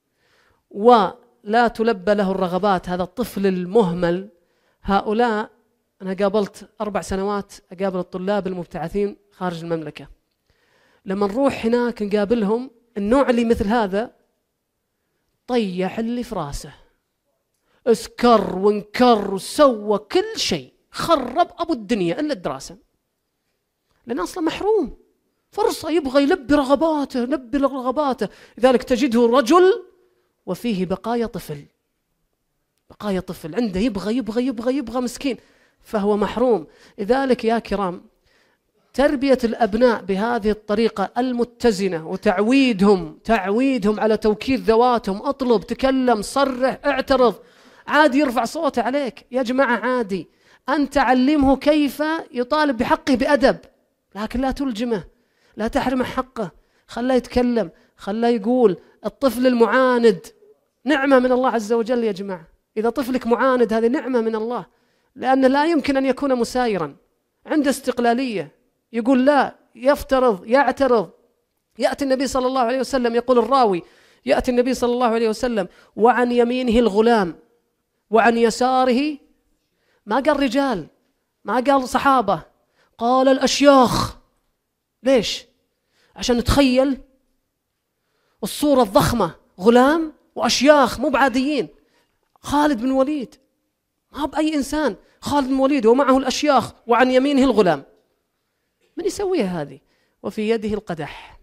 ولا تلبى له الرغبات، هذا الطفل المهمل، هؤلاء أنا قابلت أربع سنوات أقابل الطلاب المبتعثين خارج المملكة. لما نروح هناك نقابلهم النوع اللي مثل هذا طيح اللي في راسه، اسكر وانكر وسوى كل شيء، خرب أبو الدنيا إلا الدراسة، لأن أصلا محروم فرصة يبغى يلبي رغباته، يلبي رغباته. لذلك تجده رجل وفيه بقايا طفل، بقايا طفل عنده يبغى يبغى يبغى يبغى مسكين، فهو محروم. لذلك يا كرام تربية الأبناء بهذه الطريقة المتزنة وتعويدهم تعويدهم على توكيد ذواتهم، اطلب، تكلم، صرح، اعترض، عادي يرفع صوته عليك يا جماعة، عادي. أن تعلمه كيف يطالب بحقه بأدب، لكن لا تلجمه، لا تحرمه حقه، خلاه يتكلم، خلاه يقول. الطفل المعاند نعمة من الله عز وجل يا جماعة. إذا طفلك معاند هذه نعمة من الله، لأن لا يمكن أن يكون مسايرا، عنده استقلالية، يقول لا، يفترض، يعترض. يأتي النبي صلى الله عليه وسلم، يقول الراوي، يأتي النبي صلى الله عليه وسلم وعن يمينه الغلام وعن يساره، ما قال رجال، ما قال صحابة، قال الأشياخ. ليش؟ عشان نتخيل الصورة الضخمة، غلام وأشياخ مو بعاديين. خالد بن وليد ما بأي إنسان، خالد بن وليد ومعه الأشياخ وعن يمينه الغلام، من يسويها هذه؟ وفي يده القدح،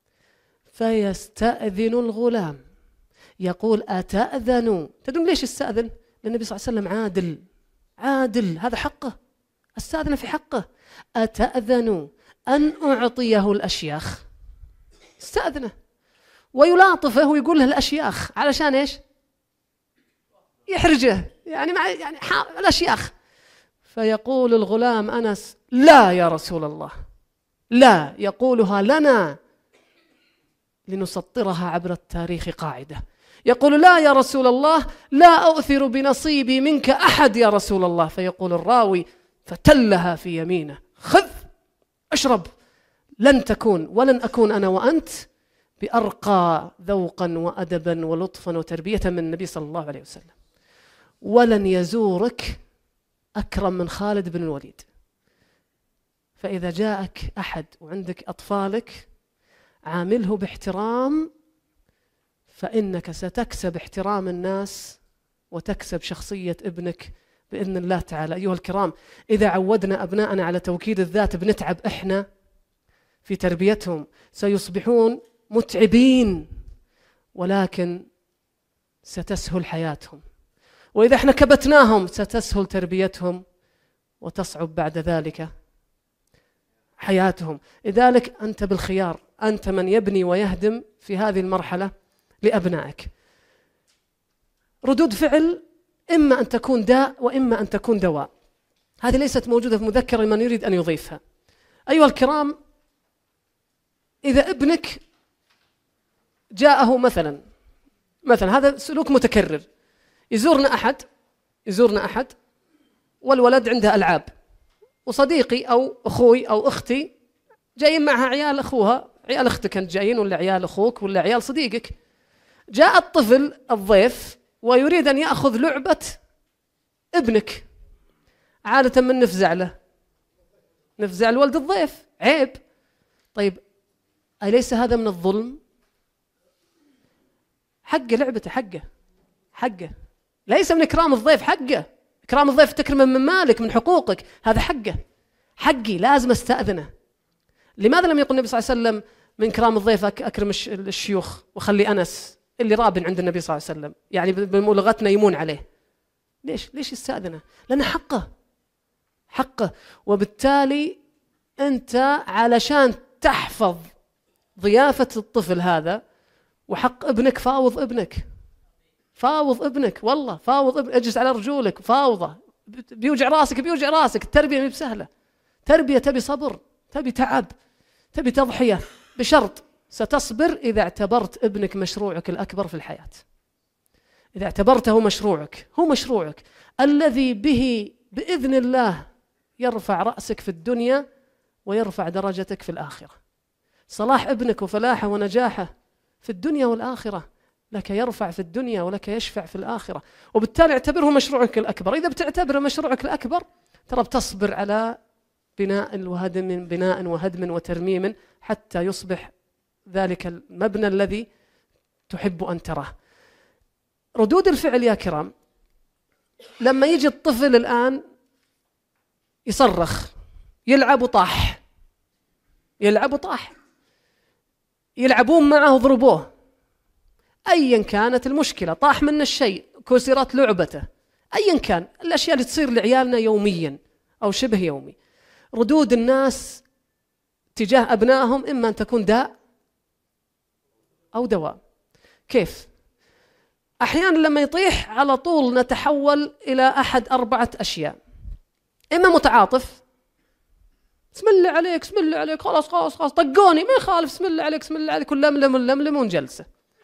فيستأذن الغلام يقول أتأذن؟ تدرون ليش استأذن؟ لأن النبي صلى الله عليه وسلم عادل، عادل، هذا حقه، استأذن في حقه. أتأذن أن أعطيه الأشياخ؟ استأذنه ويلاطفه ويقول له الأشياخ علشان إيش؟ يحرجه، يعني مع يعني الأشياخ. فيقول الغلام أنس لا يا رسول الله، لا، يقولها لنا لنسطرها عبر التاريخ قاعدة. يقول لا يا رسول الله، لا أؤثر بنصيبي منك أحد يا رسول الله. فيقول الراوي فتلها في يمينه، خذ أشرب، لن تكون ولن أكون أنا وأنت بأرقى ذوقا وأدبا ولطفا وتربية من النبي صلى الله عليه وسلم، ولن يزورك أكرم من خالد بن الوليد. فإذا جاءك أحد وعندك أطفالك عامله باحترام، فإنك ستكسب احترام الناس وتكسب شخصية ابنك بإذن الله تعالى. أيها الكرام، إذا عودنا أبناءنا على توكيد الذات بنتعب إحنا في تربيتهم، سيصبحون متعبين، ولكن ستسهل حياتهم. وإذا احنا كبتناهم ستسهل تربيتهم وتصعب بعد ذلك حياتهم. لذلك أنت بالخيار، أنت من يبني ويهدم في هذه المرحلة لأبنائك. ردود فعل إما أن تكون داء وإما أن تكون دواء. هذه ليست موجودة في مذكرة لمن يريد أن يضيفها. أيها الكرام، إذا ابنك جاءه مثلا مثلا هذا سلوك متكرر، يزورنا أحد يزورنا أحد والولد عنده ألعاب، وصديقي أو أخوي أو أختي جايين معها عيال أخوها، عيال أختك أنت جايين ولا عيال أخوك ولا عيال صديقك. جاء الطفل الضيف ويريد أن يأخذ لعبة ابنك، عادة من نفزع له، نفزع لولد الضيف، عيب. طيب أليس هذا من الظلم؟ حقه، لعبته حقه حقه ليس من إكرام الضيف، حقه. إكرام الضيف تكرمه من مالك، من حقوقك، هذا حقه، حقي لازم استأذنه. لماذا لم يقل النبي صلى الله عليه وسلم من إكرام الضيف أكرم الشيوخ وخلي أنس اللي رابن عند النبي صلى الله عليه وسلم، يعني بملغتنا يمون عليه؟ ليش ليش يستأذنه؟ لأنه حقه حقه. وبالتالي أنت علشان تحفظ ضيافة الطفل هذا وحق ابنك، فاوض ابنك فاوض ابنك والله فاوض ابنك، اجلس على رجولك فاوضه. بيوجع راسك بيوجع راسك. التربية مي بسهلة، تربية تبي صبر، تبي تعب، تبي تضحية، بشرط ستصبر إذا اعتبرت ابنك مشروعك الأكبر في الحياة. إذا اعتبرته مشروعك، هو مشروعك الذي به بإذن الله يرفع رأسك في الدنيا ويرفع درجتك في الآخرة. صلاح ابنك وفلاحه ونجاحه في الدنيا والآخرة لك يرفع في الدنيا ولك يشفع في الآخرة. وبالتالي اعتبره مشروعك الأكبر. إذا بتعتبره مشروعك الأكبر ترى بتصبر على بناء وهدم بناء وهدم وترميم حتى يصبح ذلك المبنى الذي تحب أن تراه. ردود الفعل يا كرام، لما يجي الطفل الآن يصرخ، يلعب وطاح يلعب وطاح يلعبون معه وضربوه، أيا كانت المشكلة، طاح من الشيء، كسرت لعبته، أيا كان الأشياء اللي تصير لعيالنا يوميا أو شبه يومي، ردود الناس تجاه أبنائهم إما أن تكون داء أو دواء. كيف؟ أحيانا لما يطيح على طول نتحول إلى أحد أربعة أشياء. إما متعاطف، بسم الله عليك بسم الله عليك خلاص خلاص خلاص طقوني ما يخالف، بسم الله عليك بسم الله عليك ولملم ولملم ونجلسه.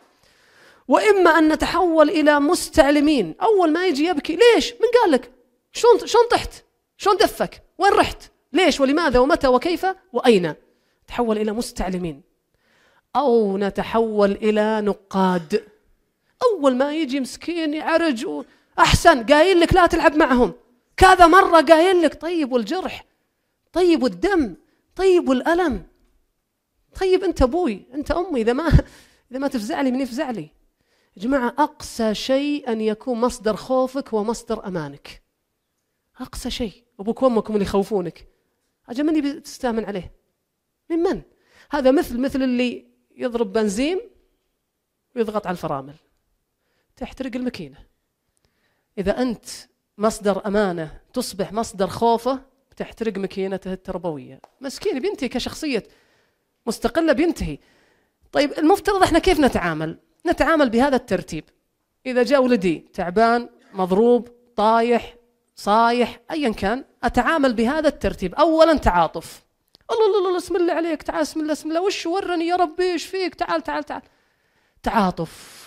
وإما أن نتحول إلى مستعلمين، أول ما يجي يبكي، ليش؟ من قال لك؟ شلون شلون طحت؟ شلون دفك؟ وين رحت؟ ليش ولماذا ومتى وكيف وأين؟ تحول إلى مستعلمين. أو نتحول إلى نقاد، أول ما يجي مسكين يعرج و... أحسن قايل لك لا تلعب معهم كذا مرة، قايل لك. طيب والجرح؟ طيب والدم؟ طيب والألم؟ طيب أنت أبوي أنت أمي، إذا ما إذا ما تفزع لي من يفزع لي؟ يا جماعة أقصى شيء أن يكون مصدر خوفك ومصدر أمانك، أقصى شيء. أبوك وأمكم اللي يخوفونك، أجل من يبي تستأمن عليه؟ من من؟ هذا مثل مثل اللي يضرب بنزين ويضغط على الفرامل تحترق الماكينة. إذا أنت مصدر أمانة تصبح مصدر خوفه، تحترق ماكينته التربوية. مسكين بينتهي كشخصية مستقلة، بينتهي. طيب المفترض احنا كيف نتعامل؟ نتعامل بهذا الترتيب. إذا جاء ولدي تعبان مضروب طايح صايح أيا كان، أتعامل بهذا الترتيب. أولا تعاطف، الله الله الله بسم الله عليك تعال بسم الله بسم الله، وش ورني يا ربي ايش فيك، تعال تعال تعال. تعاطف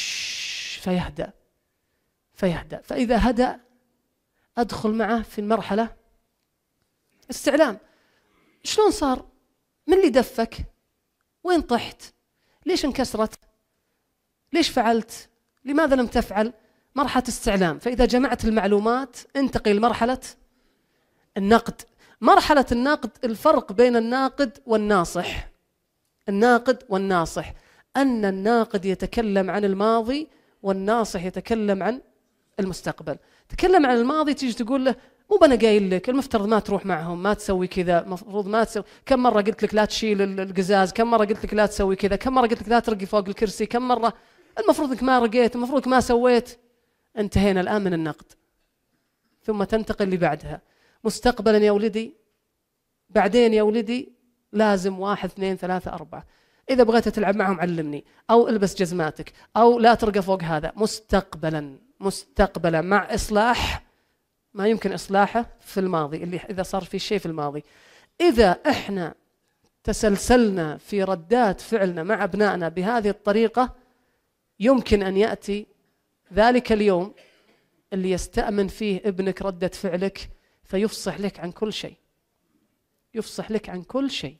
فيهدأ فيهدأ فإذا هدأ أدخل معه في المرحلة استعلام. شلون صار؟ من اللي دفك؟ وين طحت؟ ليش انكسرت؟ ليش فعلت؟ لماذا لم تفعل؟ مرحلة استعلام. فإذا جمعت المعلومات انتقل لمرحلة النقد. مرحلة الناقد، الفرق بين الناقد والناصح، الناقد والناصح أن الناقد يتكلم عن الماضي والناصح يتكلم عن المستقبل. تكلم عن الماضي تيجي تقول له مو أنا قايل لك المفترض ما تروح معهم، ما تسوي كذا، مفروض ما تسوي، كم مرة قلت لك لا تشيل القزاز، كم مرة قلت لك لا تسوي كذا، كم مرة قلت لك لا ترقي فوق الكرسي، كم مرة المفروض انك ما رقيت، المفروض انك ما سويت. انتهينا الآن من النقد. ثم تنتقل اللي بعدها، مستقبلا يا ولدي، بعدين يا ولدي لازم واحد اثنين ثلاثة أربعة، إذا بغيت تلعب معهم علمني، أو البس جزماتك، أو لا ترقى فوق هذا. مستقبلا، مستقبلا مع إصلاح ما يمكن إصلاحه في الماضي، اللي إذا صار في شيء في الماضي. إذا إحنا تسلسلنا في ردات فعلنا مع أبنائنا بهذه الطريقة، يمكن أن يأتي ذلك اليوم اللي يستأمن فيه ابنك ردة فعلك فيفصح لك عن كل شيء، يفصح لك عن كل شيء.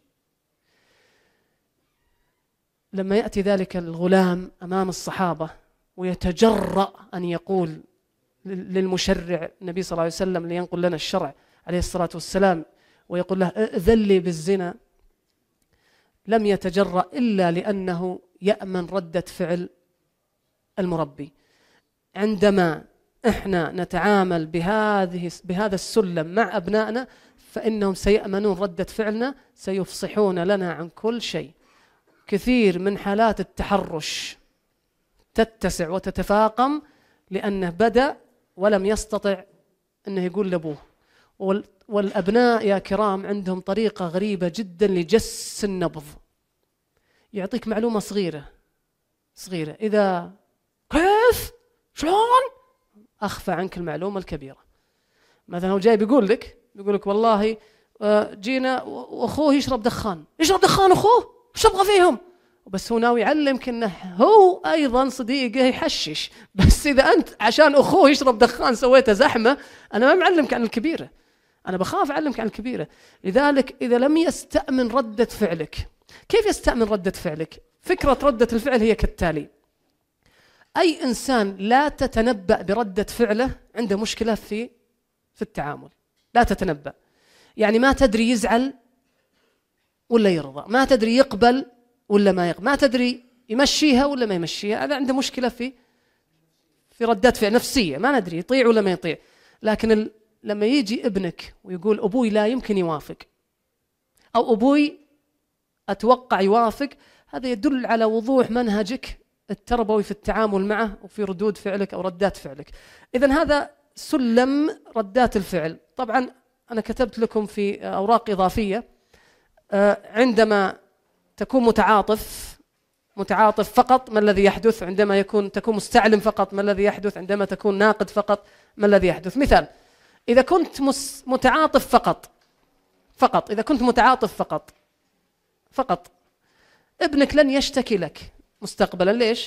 لما يأتي ذلك الغلام أمام الصحابة ويتجرأ أن يقول للمشرع النبي صلى الله عليه وسلم لينقل لنا الشرع عليه الصلاة والسلام، ويقول له ائذن لي بالزنا، لم يتجرأ إلا لأنه يأمن ردة فعل المربي. عندما إحنا نتعامل بهذه بهذا السلم مع أبنائنا فإنهم سيأمنون ردة فعلنا، سيفصحون لنا عن كل شيء. كثير من حالات التحرش تتسع وتتفاقم لأنه بدأ ولم يستطع أنه يقول لأبوه. والأبناء يا كرام عندهم طريقة غريبة جدا لجس النبض. يعطيك معلومة صغيرة صغيرة، إذا كيف شلون أخفى عنك المعلومة الكبيرة. مثلا هو جاي بيقول لك بيقول لك والله جينا وأخوه يشرب دخان، يشرب دخان أخوه وش أبغى فيهم، بس هو ناوي يعلمك أنه هو أيضا صديقه يحشش، بس إذا أنت عشان أخوه يشرب دخان سويته زحمة، أنا ما معلمك عن الكبيرة، أنا بخاف أعلمك عن الكبيرة. لذلك إذا لم يستأمن ردة فعلك، كيف يستأمن ردة فعلك؟ فكرة ردة الفعل هي كالتالي: أي إنسان لا تتنبأ بردة فعله عنده مشكلة في في التعامل. لا تتنبأ، يعني ما تدري يزعل ولا يرضى، ما تدري يقبل ولا ما يقبل، ما تدري يمشيها ولا ما يمشيها. هذا عنده مشكلة في في ردات فعل نفسية، ما ندري يطيع ولا ما يطيع. لكن ال... لما يجي ابنك ويقول أبوي لا يمكن يوافق، أو أبوي أتوقع يوافق، هذا يدل على وضوح منهجك التربوي في التعامل معه وفي ردود فعلك أو ردات فعلك. إذن هذا سلم ردات الفعل. طبعا أنا كتبت لكم في أوراق إضافية، عندما تكون متعاطف متعاطف فقط ما الذي يحدث، عندما يكون تكون مستعلم فقط ما الذي يحدث، عندما تكون ناقد فقط ما الذي يحدث. مثال: إذا كنت متعاطف فقط فقط إذا كنت متعاطف فقط فقط ابنك لن يشتكي لك مستقبلا. ليش؟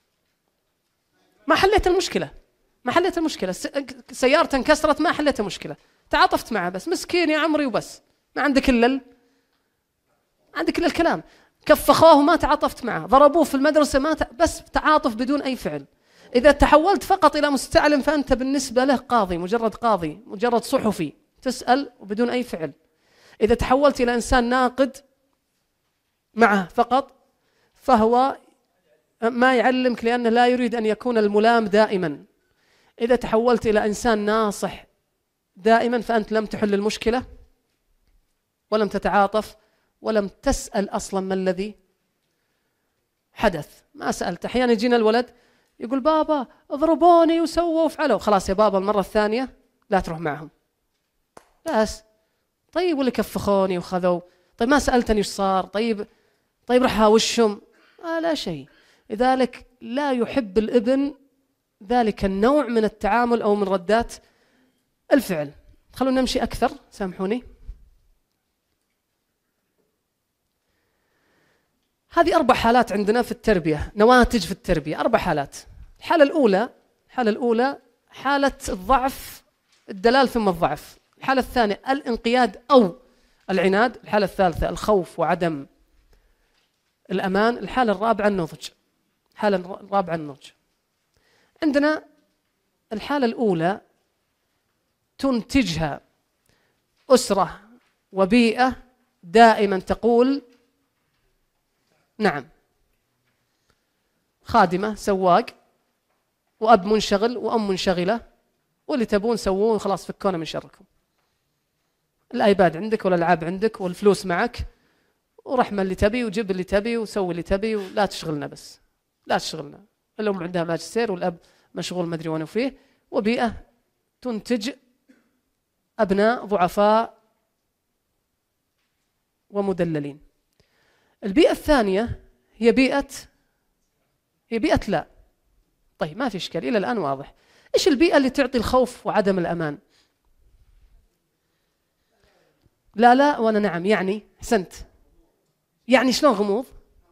ما حليت المشكلة ما حليت المشكلة سيارته انكسرت، ما حليت المشكلة، تعاطفت معه بس، مسكين يا عمري وبس، ما عندك إلا ال... عندك إلا الكلام. كفخوه ما تعاطفت معه، ضربوه في المدرسة ما ت... بس تعاطف بدون أي فعل. إذا تحولت فقط إلى مستعلم فأنت بالنسبة له قاضي، مجرد قاضي، مجرد صحفي تسأل وبدون أي فعل. إذا تحولت إلى إنسان ناقد معه فقط فهو ما يعلمك لأنه لا يريد أن يكون الملام دائما. إذا تحولت إلى إنسان ناصح دائما فأنت لم تحل المشكلة ولم تتعاطف ولم تسأل أصلا ما الذي حدث. ما سألت. أحيانا يجينا الولد يقول بابا اضربوني وسووا وفعلوا، خلاص يا بابا المرة الثانية لا تروح معهم. بس طيب واللي كفخوني وخذوا، طيب ما سألتني ايش صار، طيب طيب رح هاوشهم، آه لا شيء. لذلك لا يحب الابن ذلك النوع من التعامل أو من ردات الفعل. خلونا نمشي أكثر، سامحوني. هذه أربع حالات عندنا في التربية، نواتج في التربية، أربع حالات. الحالة الأولى الحالة الأولى حالة الضعف، الدلال ثم الضعف. الحالة الثانية الانقياد أو العناد. الحالة الثالثة الخوف وعدم الأمان. الحالة الرابعة النضج. الحالة الرابعة النضج. عندنا الحالة الأولى تنتجها أسرة وبيئة دائما تقول نعم. خادمة، سواق، وأب منشغل وأم منشغلة، واللي تبون سووه خلاص فكونا من شركم. الآيباد عندك والألعاب عندك والفلوس معك، ورحمة اللي تبي وجيب اللي تبي وسوي اللي تبي ولا تشغلنا، بس لا تشغلنا. الأم عندها ماجستير والأب مشغول ما أدري وين فيه. وبيئة تنتج أبناء ضعفاء ومدللين. البيئة الثانية هي بيئة هي بيئة لا. طيب ما في إشكال، إلى الآن واضح. إيش البيئة اللي تعطي الخوف وعدم الأمان؟ لا لا وأنا نعم. يعني أحسنت. يعني شلون غموض؟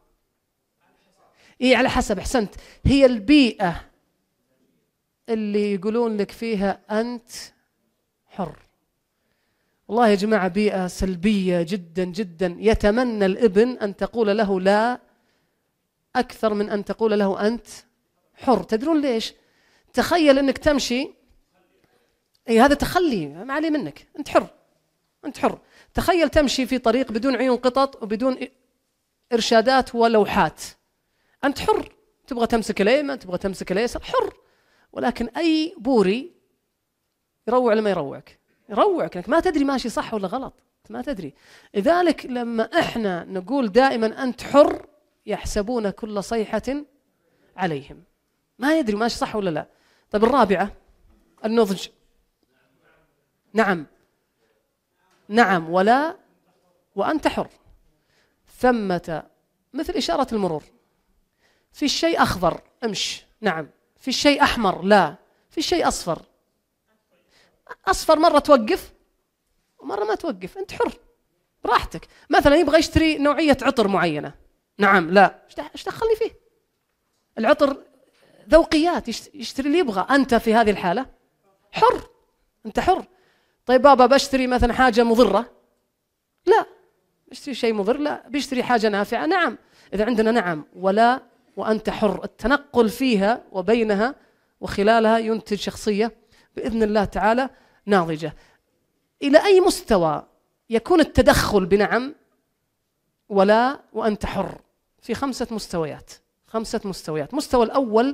إيه على حسب. أحسنت. هي البيئة اللي يقولون لك فيها أنت حر. والله يا جماعة بيئة سلبية جدا جدا. يتمنى الابن أن تقول له لا أكثر من أن تقول له أنت حر. تدرون ليش؟ تخيل أنك تمشي، أي هذا تخلي ما عليه منك، أنت حر أنت حر. تخيل تمشي في طريق بدون عيون قطط وبدون إرشادات ولوحات، أنت حر. تبغى تمسك اليمين تبغى تمسك اليسار، حر. ولكن أي بوري يروع لما يروعك يروعك انك ما تدري ماشي صح ولا غلط، ما تدري. لذلك لما احنا نقول دائما انت حر يحسبون كل صيحة عليهم، ما يدري ماشي صح ولا لا. طيب الرابعة النضج. نعم نعم ولا وأنت حر. ثمة مثل إشارة المرور، في الشيء أخضر امش، نعم. في الشيء أحمر لا. في الشيء أصفر. أصفر مرة توقف ومرة ما توقف، أنت حر براحتك. مثلا يبغى يشتري نوعية عطر معينة، نعم لا، إيش دخلني فيه؟ العطر ذوقيات، يشتري اللي يبغى. أنت في هذه الحالة حر، أنت حر. طيب بابا بشتري مثلا حاجة مضرة، لا بشتري شيء مضر، لا بيشتري حاجة نافعة، نعم. إذا عندنا نعم ولا وأنت حر، التنقل فيها وبينها وخلالها ينتج شخصية بإذن الله تعالى ناضجة. إلى أي مستوى يكون التدخل بنعم ولا وأنت حر؟ في خمسة مستويات خمسة مستويات. مستوى الأول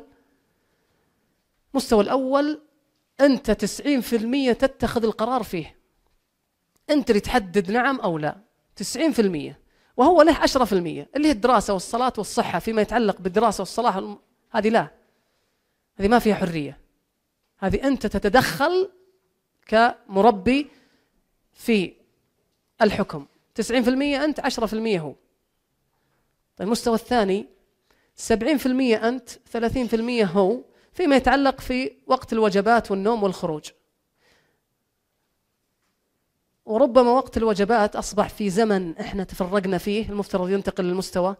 مستوى الأول أنت تسعين في المية تتخذ القرار فيه، أنت اللي تحدد نعم أو لا، تسعين في المية. وهو له عشرة في المية اللي هي الدراسة والصلاة والصحة. فيما يتعلق بالدراسة والصلاة هذه لا، هذه ما فيها حرية، هذه أنت تتدخل كمربي في الحكم. تسعين في المية أنت، عشرة في المية هو. طيب المستوى الثاني سبعين في المية أنت، ثلاثين في المية هو، فيما يتعلق في وقت الوجبات والنوم والخروج. وربما وقت الوجبات أصبح في زمن إحنا تفرقنا فيه، المفترض ينتقل للمستوى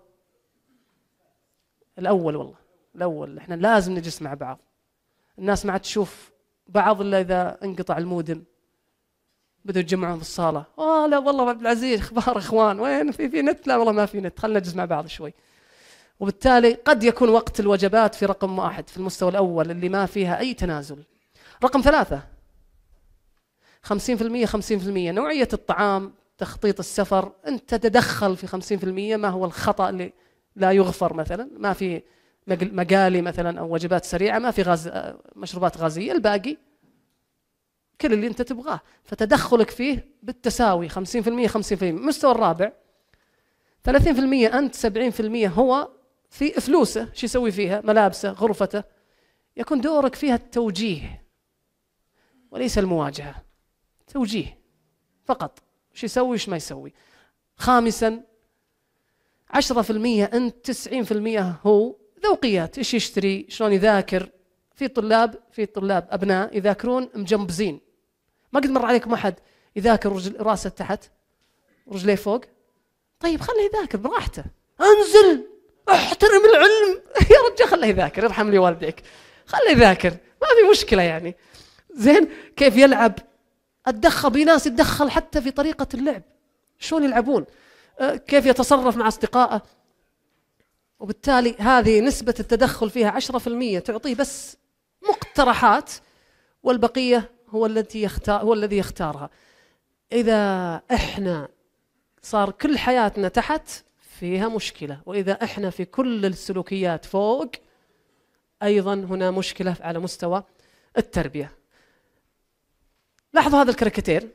الأول. والله الأول إحنا لازم نجلس مع بعض. الناس ما عاد تشوف بعض إلا إذا انقطع المودم، بدوا يتجمعون في الصالة. آه لا والله عبد العزيز أخبار إخوان، وين في في نت؟ لا والله ما في نت، خلنا نجلس مع بعض شوي. وبالتالي قد يكون وقت الوجبات في رقم واحد في المستوى الأول اللي ما فيها أي تنازل. رقم ثلاثة خمسين في المية خمسين في المية نوعية الطعام، تخطيط السفر، أنت تتدخل في خمسين في المية. ما هو الخطأ اللي لا يغفر؟ مثلا ما في مقالي مثلا أو وجبات سريعة، ما في غاز مشروبات غازية، الباقي كل اللي أنت تبغاه، فتدخلك فيه بالتساوي خمسين في المية خمسين في المية. المستوى الرابع ثلاثين في المية أنت، سبعين في المية هو. في فلوسه شو يسوي فيها، ملابسه، غرفته، يكون دورك فيها التوجيه وليس المواجهة، توجيه فقط، شو يسوي وش ما يسوي. خامسا عشرة في المية أنت، تسعين في المية هو. ذوقيات، إيش يشتري، شلون يذاكر. في طلاب في طلاب أبناء يذاكرون مجنبزين، ما قد مر عليكم أحد يذاكر رجل راسه تحت رجليه فوق؟ طيب خليه يذاكر براحته، انزل احترم العلم يا رجال، خليه يذاكر، يرحم لي والديك، خليه يذاكر ما في مشكلة يعني. زين كيف يلعب، اتدخل بناس، يتدخل حتى في طريقة اللعب، شلون يلعبون، كيف يتصرف مع أصدقائه. وبالتالي هذه نسبة التدخل فيها عشرة في المية، تعطيه بس مقترحات، والبقية هو الذي يختار هو الذي يختارها. إذا إحنا صار كل حياتنا تحت فيها مشكلة، وإذا إحنا في كل السلوكيات فوق أيضا هنا مشكلة على مستوى التربية. لاحظوا هذا الكاريكاتير،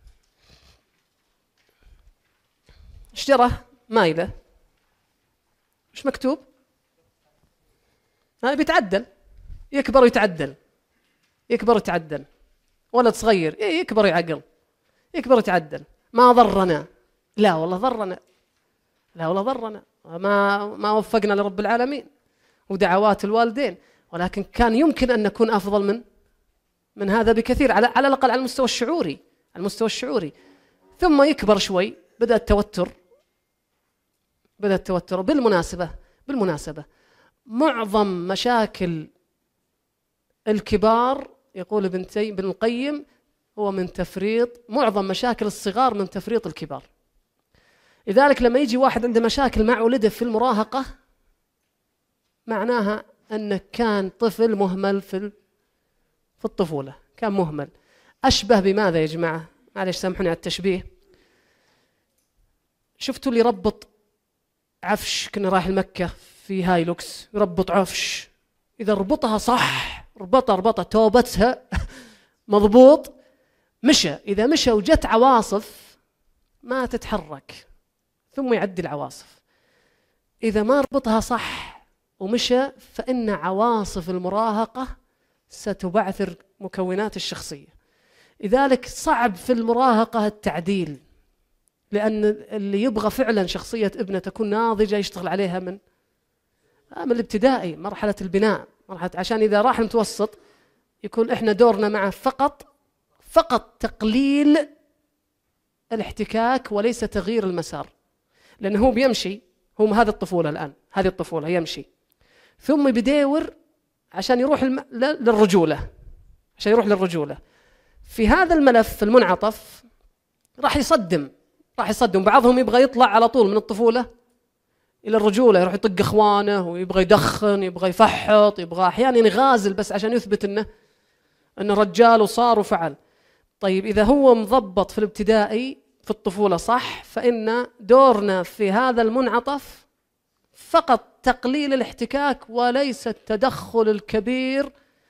شجرة مايلة، مش مكتوب؟ هاي بيتعدل، يكبر ويتعدل، يكبر ويتعدل. ولد صغير يكبر يعقل، يكبر يتعدل. ما ضرنا، لا والله ضرنا، لا والله ضرنا، ما ما وفقنا لرب العالمين ودعوات الوالدين، ولكن كان يمكن أن نكون أفضل من من هذا بكثير، على على الأقل على المستوى الشعوري، على المستوى الشعوري. ثم يكبر شوي، بدأ التوتر، بدأ التوتر. بالمناسبة بالمناسبة معظم مشاكل الكبار، يقول ابن ابن القيم، هو من تفريط، معظم مشاكل الصغار من تفريط الكبار. لذلك لما يجي واحد عنده مشاكل مع ولده في المراهقة، معناها أنه كان طفل مهمل في في الطفولة، كان مهمل. أشبه بماذا يا جماعة؟ معلش سامحوني على التشبيه. شفتوا اللي يربط عفش، كنا رايح المكة في هايلوكس، يربط عفش، إذا ربطها صح، ربطها ربطها توبتها مضبوط، مشى. إذا مشى وجت عواصف ما تتحرك، ثم يعدي العواصف. إذا ما ربطها صح ومشى، فإن عواصف المراهقة ستبعثر مكونات الشخصية. لذلك صعب في المراهقة التعديل، لأن اللي يبغى فعلا شخصية ابنه تكون ناضجة يشتغل عليها من من الابتدائي، مرحلة البناء، مرحلة، عشان إذا راح المتوسط يكون إحنا دورنا معه فقط فقط تقليل الاحتكاك وليس تغيير المسار. لأنه هو بيمشي، هو هذه الطفولة الآن، هذه الطفولة يمشي، ثم بديور عشان يروح الم... للرجولة، عشان يروح للرجولة. في هذا الملف المنعطف راح يصدم، راح يصدم. بعضهم يبغى يطلع على طول من الطفولة إلى الرجولة، يروح يطق إخوانه ويبغى يدخن، يبغى يفحط، يبغى أحيانا يغازل بس عشان يثبت إنه إنه رجال وصار وفعل. طيب إذا هو مضبط في الابتدائي في الطفولة صح، فإن دورنا في هذا المنعطف فقط تقليل الاحتكاك وليس التدخل الكبير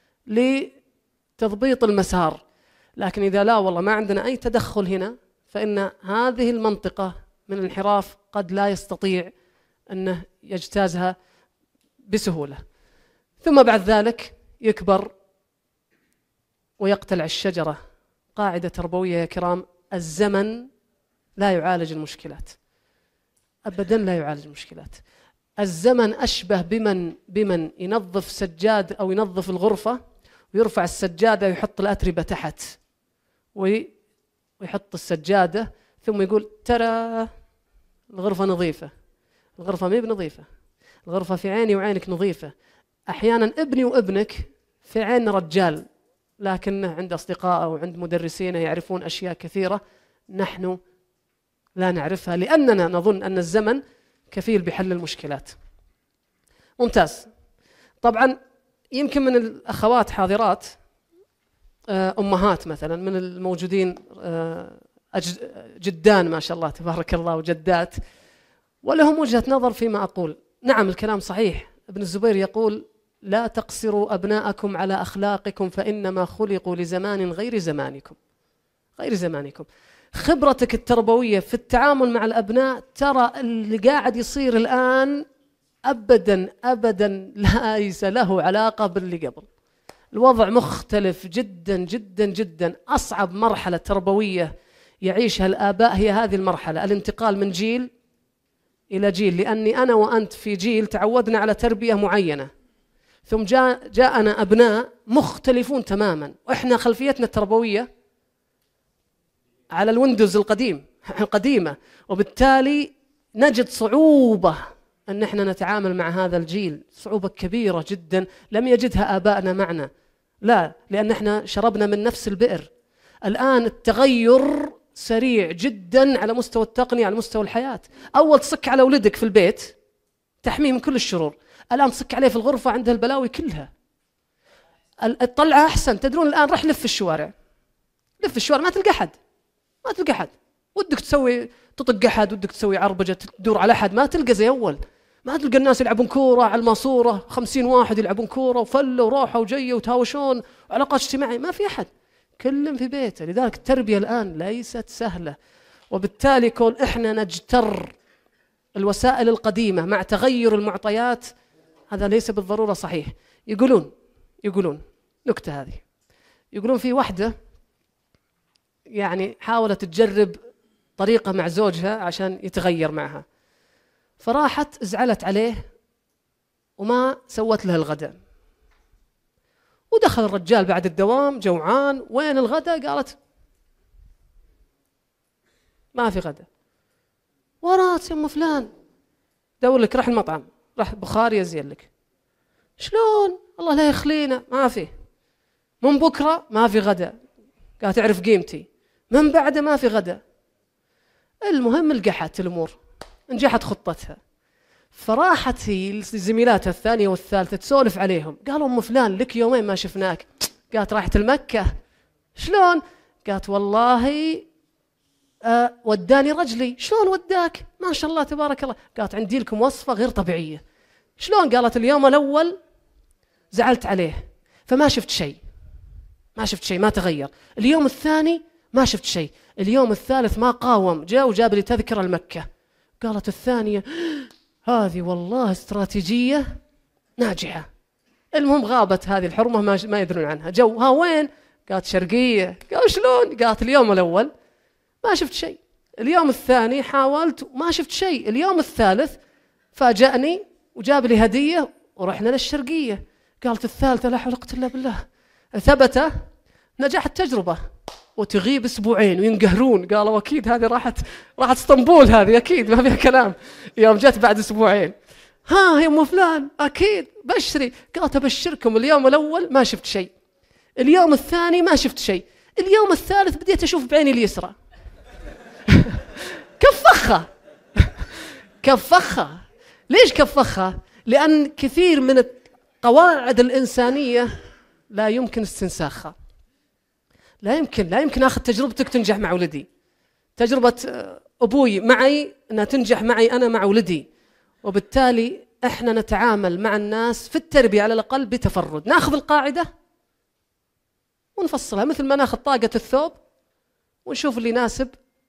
لتضبيط المسار. لكن إذا لا والله ما عندنا أي تدخل هنا، فإن هذه المنطقة من الانحراف قد لا يستطيع أنه يجتازها بسهولة. ثم بعد ذلك يكبر ويقتلع الشجرة. قاعدة تربوية يا كرام، الزمن لا يعالج المشكلات، أبدا لا يعالج المشكلات. الزمن أشبه بمن بمن ينظف سجاد أو ينظف الغرفة ويرفع السجادة ويحط الأتربة تحت ويحط السجادة، ثم يقول ترى الغرفة نظيفة. الغرفة ما هي بنظيفة، الغرفة في عيني وعينك نظيفة. أحيانا ابني وابنك في عين رجال، لكنه عند أصدقائه وعند مدرسينه يعرفون أشياء كثيرة نحن لا نعرفها، لأننا نظن أن الزمن كفيل بحل المشكلات. ممتاز. طبعا يمكن من الأخوات حاضرات أمهات مثلا من الموجودين جدان ما شاء الله تبارك الله وجدات، ولهم وجهة نظر فيما أقول. نعم الكلام صحيح. ابن الزبير يقول لا تقصروا أبناءكم على أخلاقكم فإنما خلقوا لزمان غير زمانكم، غير زمانكم. خبرتك التربوية في التعامل مع الأبناء، ترى اللي قاعد يصير الآن أبدا أبدا ليس له علاقة باللي قبل. الوضع مختلف جدا جدا جدا. أصعب مرحلة تربوية يعيشها الآباء هي هذه المرحلة، الانتقال من جيل إلى جيل. لأني أنا وأنت في جيل تعودنا على تربية معينة، ثم جاء جاءنا أبناء مختلفون تماما، وإحنا خلفيتنا التربوية على الويندوز القديم القديمة، وبالتالي نجد صعوبة أن احنا نتعامل مع هذا الجيل، صعوبة كبيرة جدا لم يجدها آبائنا معنا. لا، لأن احنا شربنا من نفس البئر. الآن التغير سريع جدا على مستوى التقنية، على مستوى الحياة. أول تصك على ولدك في البيت تحميه من كل الشرور، الآن تصك عليه في الغرفة عنده البلاوي كلها. الطلعة أحسن. تدرون الآن رح لف في الشوارع، لف في الشوارع ما تلقى أحد، ما تلقى أحد. ودك تسوي تطق أحد، ودك تسوي عربجة تدور على أحد، ما تلقى زي أول. ما تلقى الناس يلعبون كورة على الماسورة، خمسين واحد يلعبون كورة وفلة وروحة وجية وتهاوشون وعلاقات اجتماعية، ما في أحد، كلهم في بيته. لذلك التربية الآن ليست سهلة، وبالتالي كون إحنا نجتر الوسائل القديمة مع تغير المعطيات هذا ليس بالضرورة صحيح. يقولون يقولون نكتة هذه، يقولون في واحدة يعني حاولت تجرب طريقة مع زوجها عشان يتغير معها، فراحت زعلت عليه وما سوت له الغداء، ودخل الرجال بعد الدوام جوعان، وين الغداء؟ قالت ما في غداء. ورات يا ام فلان دور لك، راح المطعم، راح بخاري يزين لك. شلون؟ الله لا يخلينا، ما في. من بكره ما في غداء. قالت تعرف قيمتي. من بعده ما في غداء. المهم لقحت الامور، نجحت خطتها، فراحت هي زميلاتها الثانيه والثالثه تسولف عليهم. قالوا ام فلان لك يومين ما شفناك. قالت راحت المكه. شلون؟ قالت والله أه وداني رجلي. شلون وداك؟ ما شاء الله تبارك الله. قالت عندي لكم وصفة غير طبيعية. شلون؟ قالت اليوم الأول زعلت عليه فما شفت شيء، ما شفت شيء، ما تغير. اليوم الثاني ما شفت شيء. اليوم الثالث ما قاوم، جاء وجاب لي تذكرة المكة. قالت الثانية هذه والله استراتيجية ناجحة. المهم غابت هذه الحرمة، ما, ما يدرون عنها. جو ها وين؟ قالت شرقية. قال شلون؟ قالت اليوم الأول ما شفت شيء، اليوم الثاني حاولت ما شفت شيء، اليوم الثالث فاجأني وجاب لي هدية ورحنا للشرقية. قالت الثالثة لا حول ولا قوة إلا بالله. ثبت نجاح التجربة، وتغيب أسبوعين وينقهرون. قالوا أكيد هذه راحت راحت اسطنبول، هذه أكيد ما فيها كلام. يوم جت بعد أسبوعين ها يا أم فلان أكيد بشري. قالت أبشركم اليوم الأول ما شفت شيء، اليوم الثاني ما شفت شيء، اليوم الثالث بديت أشوف بعيني اليسرى. كفخها كفخها. ليش كفخها؟ لأن كثير من القواعد الإنسانية لا يمكن استنساخها. لا يمكن لا يمكن أخذ تجربتك تنجح مع ولدي، تجربة أبوي معي أنها تنجح معي أنا مع ولدي. وبالتالي إحنا نتعامل مع الناس في التربية على الأقل بتفرد. نأخذ القاعدة ونفصلها، مثل ما نأخذ طاقة الثوب ونشوف اللي يناسب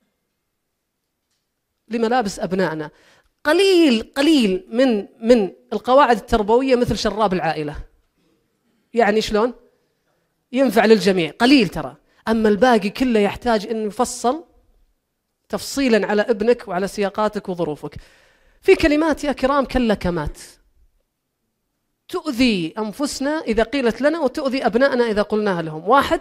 لملابس أبنائنا. قليل قليل من من القواعد التربوية مثل شراب العائلة. يعني شلون؟ ينفع للجميع، قليل ترى. أما الباقي كله يحتاج أن يفصل تفصيلا على ابنك وعلى سياقاتك وظروفك. في كلمات يا كرام كاللكمات تؤذي أنفسنا إذا قيلت لنا، وتؤذي أبنائنا إذا قلناها لهم. واحد،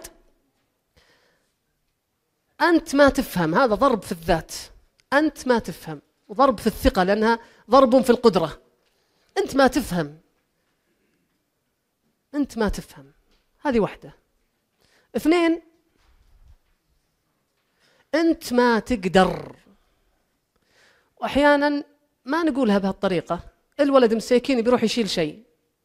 أنت ما تفهم، هذا ضرب في الذات. أنت ما تفهم، وضرب في الثقة لأنها ضرب في القدرة. أنت ما تفهم، أنت ما تفهم، هذه واحدة. اثنين، أنت ما تقدر. وأحيانا ما نقولها بهالطريقة. الولد مساكين بيروح يشيل شيء،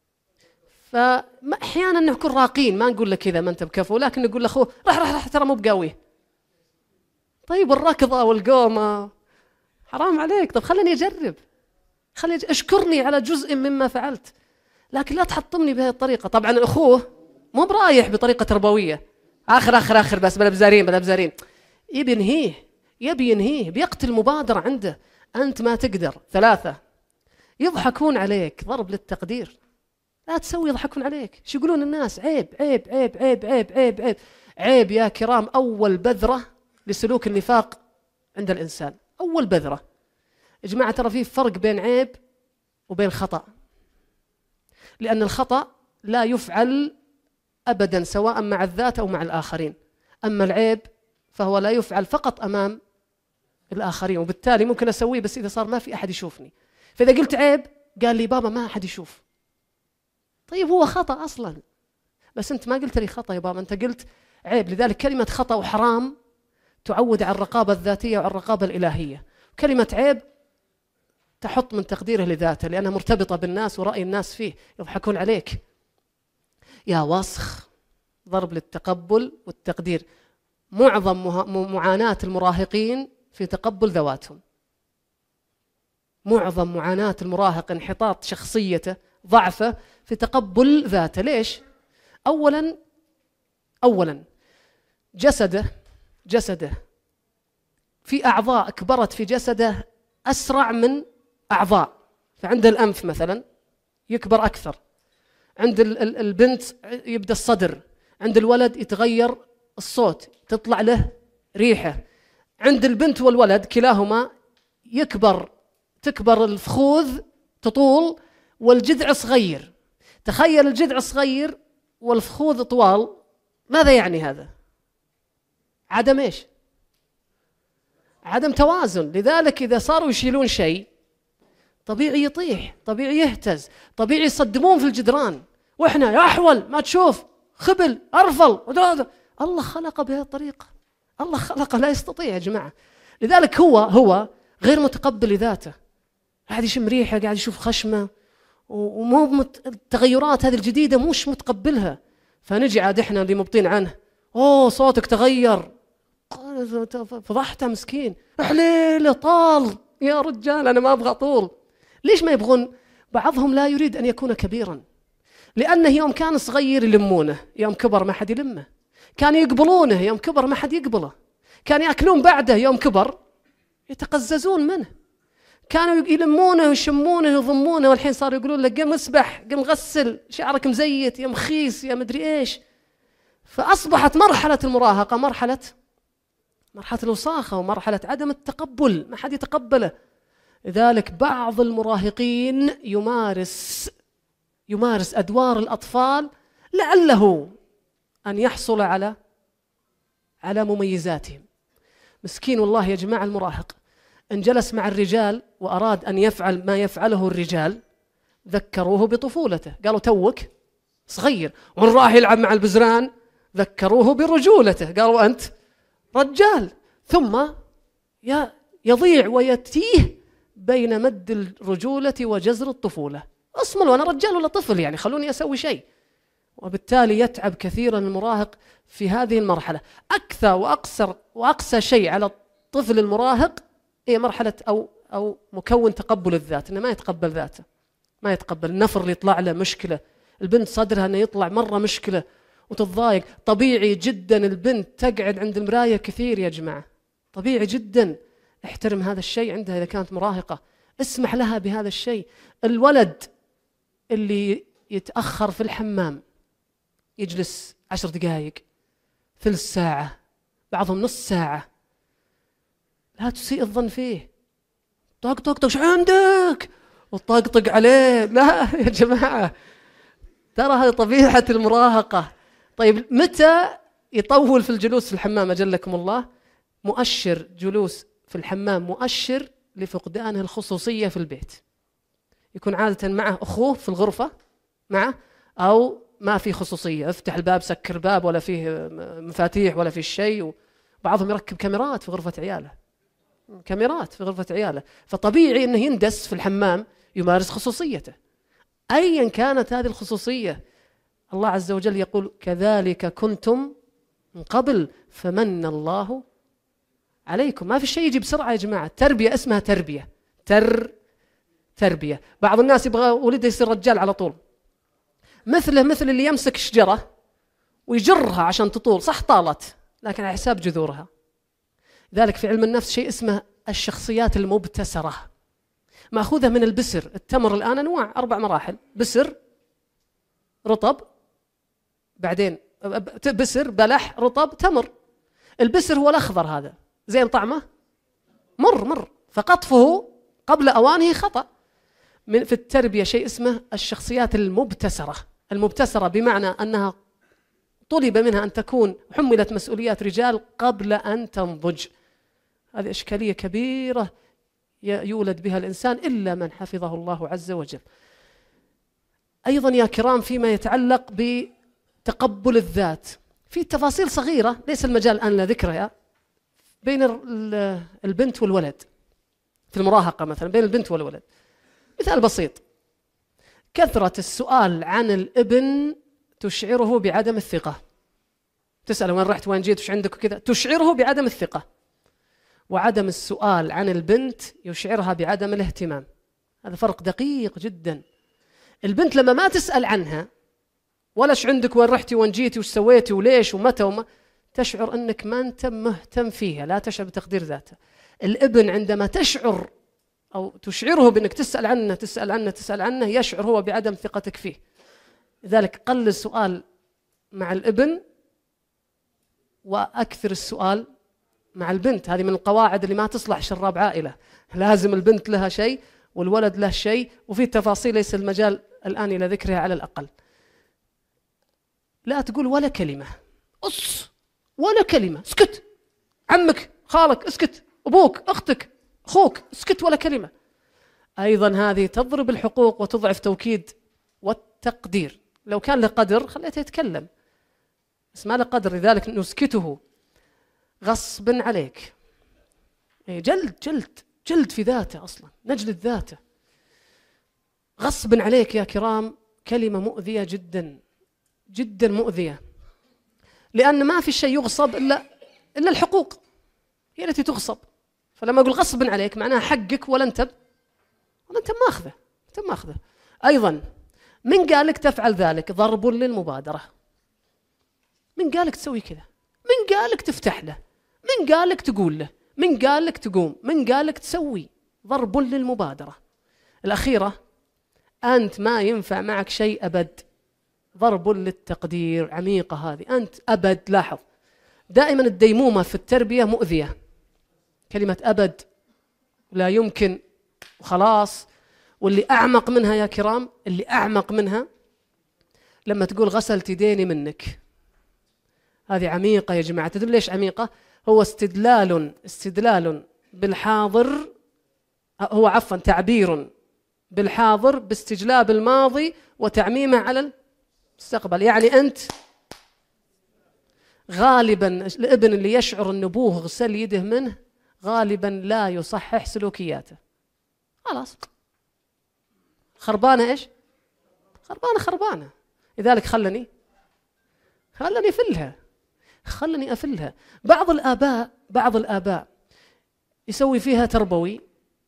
فأحيانا نكون راقين، ما نقول له كذا ما أنت بكفو، لكن نقول لأخوه راح راح راح ترى مو بقاوي. طيب الركضة والقومة حرام عليك، طب خليني أجرب، خليني أشكرني على جزء مما فعلت، لكن لا تحطمني بهذه الطريقة. طبعا الأخوه مو برايح بطريقة تربوية، آخر آخر آخر بس بلا بزارين بلا بزارين، يبي ينهيه، يبي ينهيه، بيقتل مبادرة عنده. أنت ما تقدر. ثلاثة، يضحكون عليك، ضرب للتقدير. لا تسوي يضحكون عليك. شو يقولون الناس؟ عيب عيب عيب عيب عيب عيب عيب عيب يا كرام. أول بذرة لسلوك النفاق عند الإنسان، أول بذرة. يا جماعة ترى في فرق بين عيب وبين خطأ، لأن الخطأ لا يفعل أبدا سواء مع الذات أو مع الآخرين، أما العيب فهو لا يفعل فقط أمام الآخرين، وبالتالي ممكن أسويه بس إذا صار ما في أحد يشوفني. فإذا قلت عيب قال لي بابا ما أحد يشوف. طيب هو خطأ أصلا، بس أنت ما قلت لي خطأ يا بابا، أنت قلت عيب. لذلك كلمة خطأ وحرام تعود على الرقابة الذاتية وعلى الرقابة الإلهية. كلمة عيب تحط من تقديره لذاته لأنها مرتبطة بالناس ورأي الناس فيه، يضحكون عليك. يا وسخ، ضرب للتقبل والتقدير. معظم معاناة المراهقين في تقبل ذواتهم. معظم معاناة المراهق انحطاط شخصيته، ضعفه في تقبل ذاته. ليش؟ أولاً أولاً جسده جسده في أعضاء كبرت في جسده أسرع من أعضاء. فعند الأنف مثلاً يكبر أكثر، عند البنت يبدأ الصدر، عند الولد يتغير الصوت، تطلع له ريحة. عند البنت والولد كلاهما يكبر تكبر الفخوذ تطول والجذع صغير. تخيل الجذع صغير والفخوذ طوال، ماذا يعني هذا؟ عدم إيش؟ عدم توازن. لذلك إذا صاروا يشيلون شيء طبيعي يطيح، طبيعي يهتز، طبيعي يصدمون في الجدران، وإحنا يا أحول ما تشوف خبل أرفل. الله خلق بهذه الطريقة، الله خلقه لا يستطيع يا جماعة. لذلك هو هو غير متقبل لذاته، قاعد يشم ريحة، قاعد يشوف خشمة، ومو التغيرات هذه الجديدة مش متقبلها. فنجي عاد إحنا اللي مبطين عنه، أوه صوتك تغير، فضحته مسكين، حليله طال. يا رجال أنا ما أبغى طول. ليش ما يبغون؟ بعضهم لا يريد أن يكون كبيرا، لأنه يوم كان صغير يلمونه، يوم كبر ما حد يلمه. كان يقبلونه، يوم كبر ما حد يقبله. كان يأكلون بعده، يوم كبر يتقززون منه. كانوا يلمونه ويشمونه ويضمونه، والحين صاروا يقولون لك قم اسبح، قم غسل شعرك مزيت يا مخيس يا مدري إيش. فأصبحت مرحلة المراهقة مرحلة مرحلة الوساخة ومرحلة عدم التقبل، ما حد يتقبله. لذلك بعض المراهقين يمارس يمارس أدوار الأطفال لعله أن يحصل على على مميزاتهم. مسكين والله يا جماعة المراهق، إن جلس مع الرجال وأراد أن يفعل ما يفعله الرجال ذكروه بطفولته، قالوا توك صغير. وإن راح يلعب مع البزران ذكروه برجولته، قالوا أنت رجال. ثم يضيع ويتيه بين مد الرجولة وجزر الطفولة. أصمل وأنا رجال ولا طفل، يعني خلوني أسوي شيء. وبالتالي يتعب كثيرا المراهق في هذه المرحلة. أكثر وأقصر وأقسى شيء على الطفل المراهق هي مرحلة أو أو مكون تقبل الذات، إنه ما يتقبل ذاته، ما يتقبل النفر اللي يطلع له مشكلة. البنت صدرها إنه يطلع مرة مشكلة وتتضايق. طبيعي جدا البنت تقعد عند المراية كثير يا جماعة، طبيعي جدا. احترم هذا الشيء عندها إذا كانت مراهقة، اسمح لها بهذا الشيء. الولد اللي يتأخر في الحمام يجلس عشر دقائق، ثلث ساعة، بعضهم نص ساعة، لا تسيء الظن فيه. طق طق طق، شو عندك؟ وطقطق عليه. لا يا جماعة، ترى هذه طبيعة المراهقة. طيب متى يطول في الجلوس في الحمام أجلكم الله؟ مؤشر جلوس في الحمام مؤشر لفقدان الخصوصية في البيت. يكون عادة معه أخوه في الغرفة معه، أو ما في خصوصية، افتح الباب سكر الباب، ولا فيه مفاتيح ولا فيه شيء. وبعضهم يركب كاميرات في غرفة عياله، كاميرات في غرفة عياله. فطبيعي أنه يندس في الحمام، يمارس خصوصيته أيا كانت هذه الخصوصية. الله عز وجل يقول كذلك كنتم من قبل فمن الله عليكم. ما في شيء يجي بسرعة يا جماعة. تربية اسمها تربية تر تربية. بعض الناس يبغى ولده يصير رجال على طول، مثله مثل اللي يمسك شجرة ويجرها عشان تطول. صح طالت، لكن على حساب جذورها. ذلك في علم النفس شيء اسمه الشخصيات المبتسرة، مأخوذة من البسر. التمر الآن أنواع، أربع مراحل: بسر، رطب، بعدين بسر، بلح، رطب، تمر. البسر هو الأخضر، هذا زين طعمه مر مر، فقطفه قبل أوانه خطأ. من في التربية شيء اسمه الشخصيات المبتسرة. المبتسرة بمعنى أنها طلب منها أن تكون حملت مسؤوليات رجال قبل أن تنضج. هذه إشكالية كبيرة يولد بها الإنسان إلا من حفظه الله عز وجل. أيضا يا كرام فيما يتعلق بتقبل الذات في تفاصيل صغيرة ليس المجال الآن لذكرها بين البنت والولد في المراهقة. مثلا بين البنت والولد، مثال بسيط: كثرة السؤال عن الابن تشعره بعدم الثقة. تسأله وين رحت وين جيت وش عندك وكذا، تشعره بعدم الثقة. وعدم السؤال عن البنت يشعرها بعدم الاهتمام. هذا فرق دقيق جدا. البنت لما ما تسأل عنها ولا ايش عندك وين رحتي وين جيتي وش سويتي وليش ومتى وما، تشعر أنك ما أنت مهتم فيها، لا تشعر بتقدير ذاتها. الابن عندما تشعر أو تشعره بأنك تسأل عنه تسأل عنه تسأل عنه يشعر هو بعدم ثقتك فيه. لذلك قل السؤال مع الابن وأكثر السؤال مع البنت. هذه من القواعد اللي ما تصلح شراب عائلة. لازم البنت لها شيء والولد له شيء، وفي تفاصيل ليس المجال الآن إلى ذكرها على الأقل. لا تقول ولا كلمة، أص ولا كلمة، اسكت، عمك خالك اسكت، أبوك أختك أخوك اسكت ولا كلمة. أيضا هذه تضرب الحقوق وتضعف توكيد والتقدير. لو كان له قدر خليته يتكلم، بس ما له قدر، لذلك نسكته غصب عليك. جلد جلد جلد في ذاته، أصلا نجلد ذاته غصب عليك يا كرام. كلمة مؤذية جدا جدا مؤذية، لأن ما في شيء يغصب إلا إلا الحقوق، هي التي تغصب. فلما أقول غصب عليك معناها حقك ولا أنت ولا أنت ماخذه، أنت ماخذه. أيضا من قالك تفعل ذلك؟ ضرب للمبادرة. من قالك تسوي كذا؟ من قالك تفتح له؟ من قالك تقول له؟ من قالك تقوم؟ من قالك تسوي؟ ضرب للمبادرة. الأخيرة أنت ما ينفع معك شيء أبد، ضرب للتقدير. عميقة هذه. أنت أبد، لاحظ دائما الديمومة في التربية مؤذية. كلمة أبد لا يمكن وخلاص. واللي أعمق منها يا كرام، اللي أعمق منها لما تقول غسلت يديني منك. هذه عميقة يا جماعة. تدل ليش عميقة؟ هو استدلال استدلال بالحاضر، هو عفوا تعبير بالحاضر باستجلاب الماضي وتعميمه على المستقبل. يعني أنت غالبا الابن اللي يشعر أن أبوه غسل يده منه غالبا لا يصحح سلوكياته. خلاص خربانة إيش؟ خربانة خربانة. لذلك خلني خلني أفلها خلني أفلها. بعض الآباء بعض الآباء يسوي فيها تربوي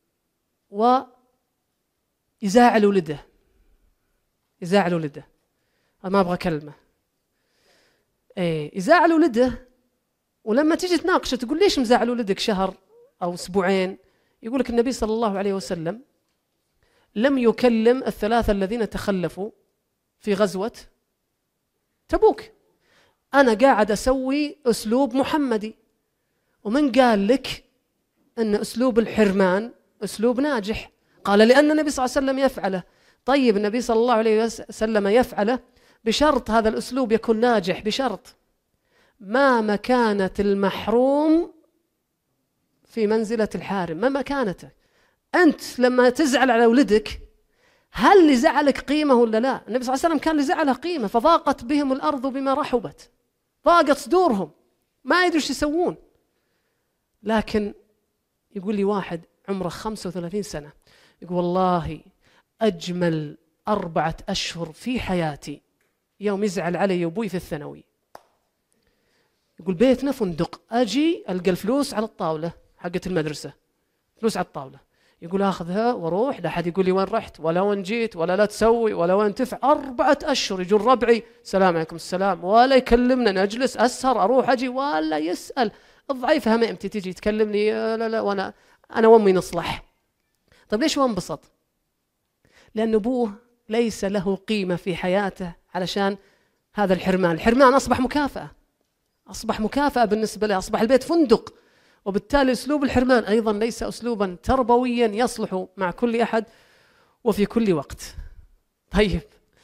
ويزاعل ولده يزاعل ولده ما أبغى كلمة إيه يزاعل ولده. ولما تيجي تناقشه تقول ليش مزاعل ولدك شهر أو أسبوعين، يقول لك النبي صلى الله عليه وسلم لم يكلم الثلاثة الذين تخلفوا في غزوة تبوك. أنا قاعد أسوي أسلوب محمدي. ومن قال لك أن أسلوب الحرمان أسلوب ناجح؟ قال لأن النبي صلى الله عليه وسلم يفعله. طيب النبي صلى الله عليه وسلم يفعله بشرط هذا الأسلوب يكون ناجح، بشرط ما مكانة المحروم في منزلة الحارم، ما مكانته. أنت لما تزعل على ولدك هل لزعلك قيمة ولا لا؟ النبي صلى الله عليه وسلم كان لزعله قيمة، فضاقت بهم الأرض بما رحبت، ضاقت صدورهم ما يدروا ايش يسوون. لكن يقول لي واحد عمره خمسة وثلاثين سنة يقول والله أجمل أربعة أشهر في حياتي يوم يزعل علي أبوي في الثانوي. يقول بيتنا فندق، أجي ألقى الفلوس على الطاولة حقت المدرسة، فلوس على الطاولة، يقول أخذها وأروح، لا أحد يقول لي وين رحت ولا وين جيت ولا لا تسوي ولا وين تفعل. أربعة أشهر يجون ربعي السلام عليكم السلام، ولا يكلمنا، نجلس أسهر أروح أجي ولا يسأل. الضعيف هميمتي تيجي تكلمني لا لا وأنا أنا وأمي نصلح. طيب ليش هو انبسط؟ لأن أبوه ليس له قيمة في حياته علشان هذا الحرمان. الحرمان أصبح مكافأة، أصبح مكافأة بالنسبة له، أصبح البيت فندق. وبالتالي أسلوب الحرمان أيضا ليس أسلوبا تربويا يصلح مع كل أحد وفي كل وقت. طيب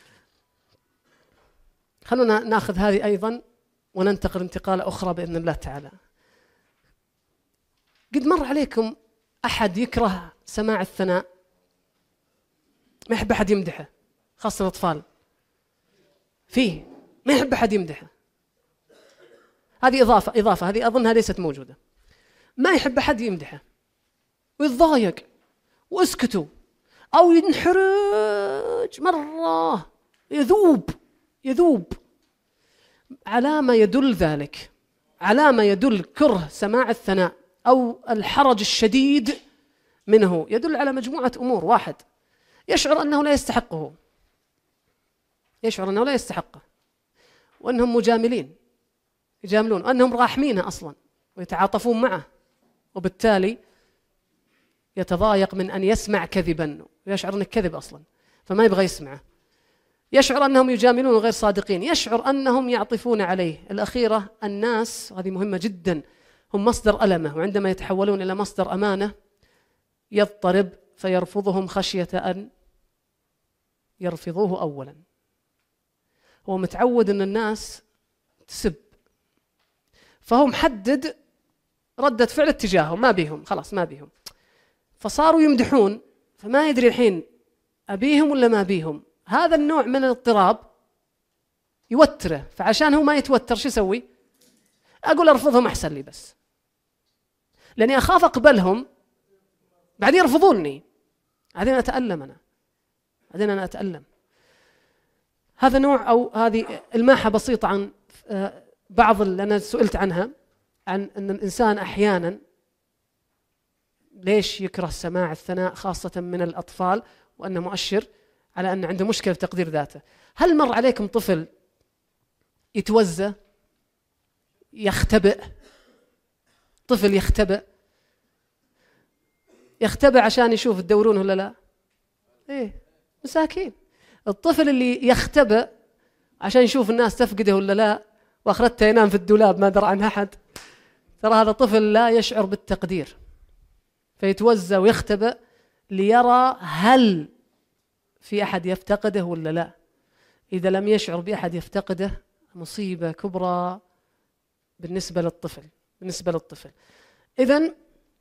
خلونا نأخذ هذه أيضا وننتقل انتقالة أخرى بإذن الله تعالى. قد مر عليكم أحد يكره سماع الثناء، ما يحب أحد يمدحه، خاصة الأطفال فيه ما يحب أحد يمدحه. هذه إضافة إضافة هذه أظنها ليست موجودة. ما يحب أحد يمدحه ويتضايق واسكتوا، أو ينحرج مرة، يذوب يذوب. على ما يدل ذلك، على ما يدل كره سماع الثناء أو الحرج الشديد منه، يدل على مجموعة أمور. واحد، يشعر أنه لا يستحقه، يشعر أنه لا يستحقه، وأنهم مجاملين يجاملون، وأنهم راحمينه أصلا ويتعاطفون معه، وبالتالي يتضايق من أن يسمع كذبا، ويشعر أنه كذب أصلا فما يبغى يسمعه. يشعر أنهم يجاملون غير صادقين، يشعر أنهم يعطفون عليه. الأخيرة، الناس، هذه مهمة جدا، هم مصدر ألمه، وعندما يتحولون إلى مصدر أمانة يضطرب فيرفضهم خشية أن يرفضوه أولا. هو متعود أن الناس تسب، فهو محدد ردة فعل اتجاههم، ما بيهم، خلاص ما بيهم، فصاروا يمدحون، فما يدري الحين أبيهم ولا ما بيهم. هذا النوع من الاضطراب يوتره، فعشان هو ما يتوتر شو يسوي؟ أقول أرفضهم أحسن لي، بس لأني أخاف أقبلهم بعدين يرفضوني، بعدين أتألم أنا، بعدين أنا أتألم. هذا نوع، أو هذه الماحة بسيطة عن بعض اللي أنا سئلت عنها، عن أن الإنسان أحيانا ليش يكره سماع الثناء خاصة من الأطفال، وأنه مؤشر على أن عنده مشكلة في تقدير ذاته. هل مر عليكم طفل يتوزى، يختبئ؟ طفل يختبئ يختبئ عشان يشوف تدورون ولا لا؟ إيه، مساكين. الطفل اللي يختبئ عشان يشوف الناس تفقده ولا لا، وأخرته ينام في الدولاب ما درى عنها أحد، ترى هذا طفل لا يشعر بالتقدير، فيتوزى ويختبئ ليرى هل في أحد يفتقده ولا لا. إذا لم يشعر بأحد يفتقده مصيبة كبرى بالنسبة للطفل، بالنسبة للطفل. إذن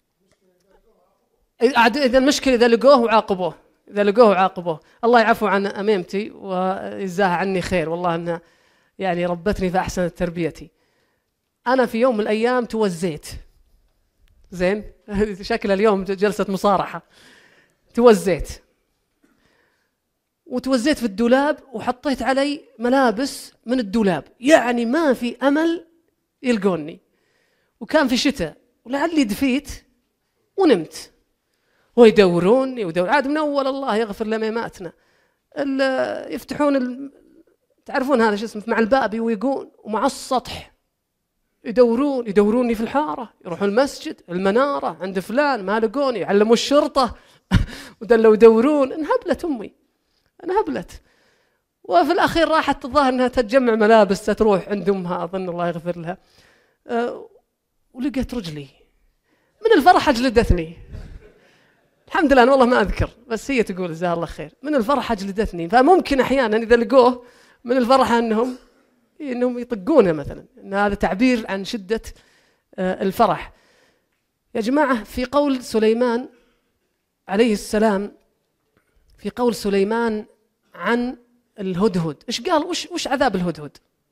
إذا المشكلة إذا لقوه وعاقبوه، إذا لقوه وعاقبوه. الله يعفو عن أميمتي ويجزاها عني خير، والله أنها يعني ربتني فأحسنت تربيتي. أنا في يوم من الأيام توزيت، زين شكل اليوم جلسة مصارحة، توزيت وتوزيت في الدولاب، وحطيت علي ملابس من الدولاب، يعني ما في أمل يلقوني، وكان في شتاء، ولعلي دفيت ونمت، ويدورون يدور عاد من أول الله يغفر لما ماتنا، يفتحون ال... تعرفون هذا شو اسمه مع الباب يويقون، ومع السطح يدورون يدوروني في الحارة، يروحوا المسجد، المنارة، عند فلان، ما لقوني، يعلموا الشرطة ودلوا يدورون. انهبلت أمي، انهبلت. وفي الأخير راحت الظاهر أنها تتجمع ملابس تروح عند أمها، أظن الله يغفر لها، أه ولقيت رجلي من الفرح أجلدتني. الحمد لله أنا والله ما أذكر، بس هي تقول جزاها الله خير، من الفرح أجلدتني. فممكن أحيانا إذا لقوه من الفرح أنهم إنهم يطقونه مثلا، إن هذا تعبير عن شدة الفرح. يا جماعة، في قول سليمان عليه السلام، في قول سليمان عن الهدهد، إيش قال؟ وش وش عذاب الهدهد؟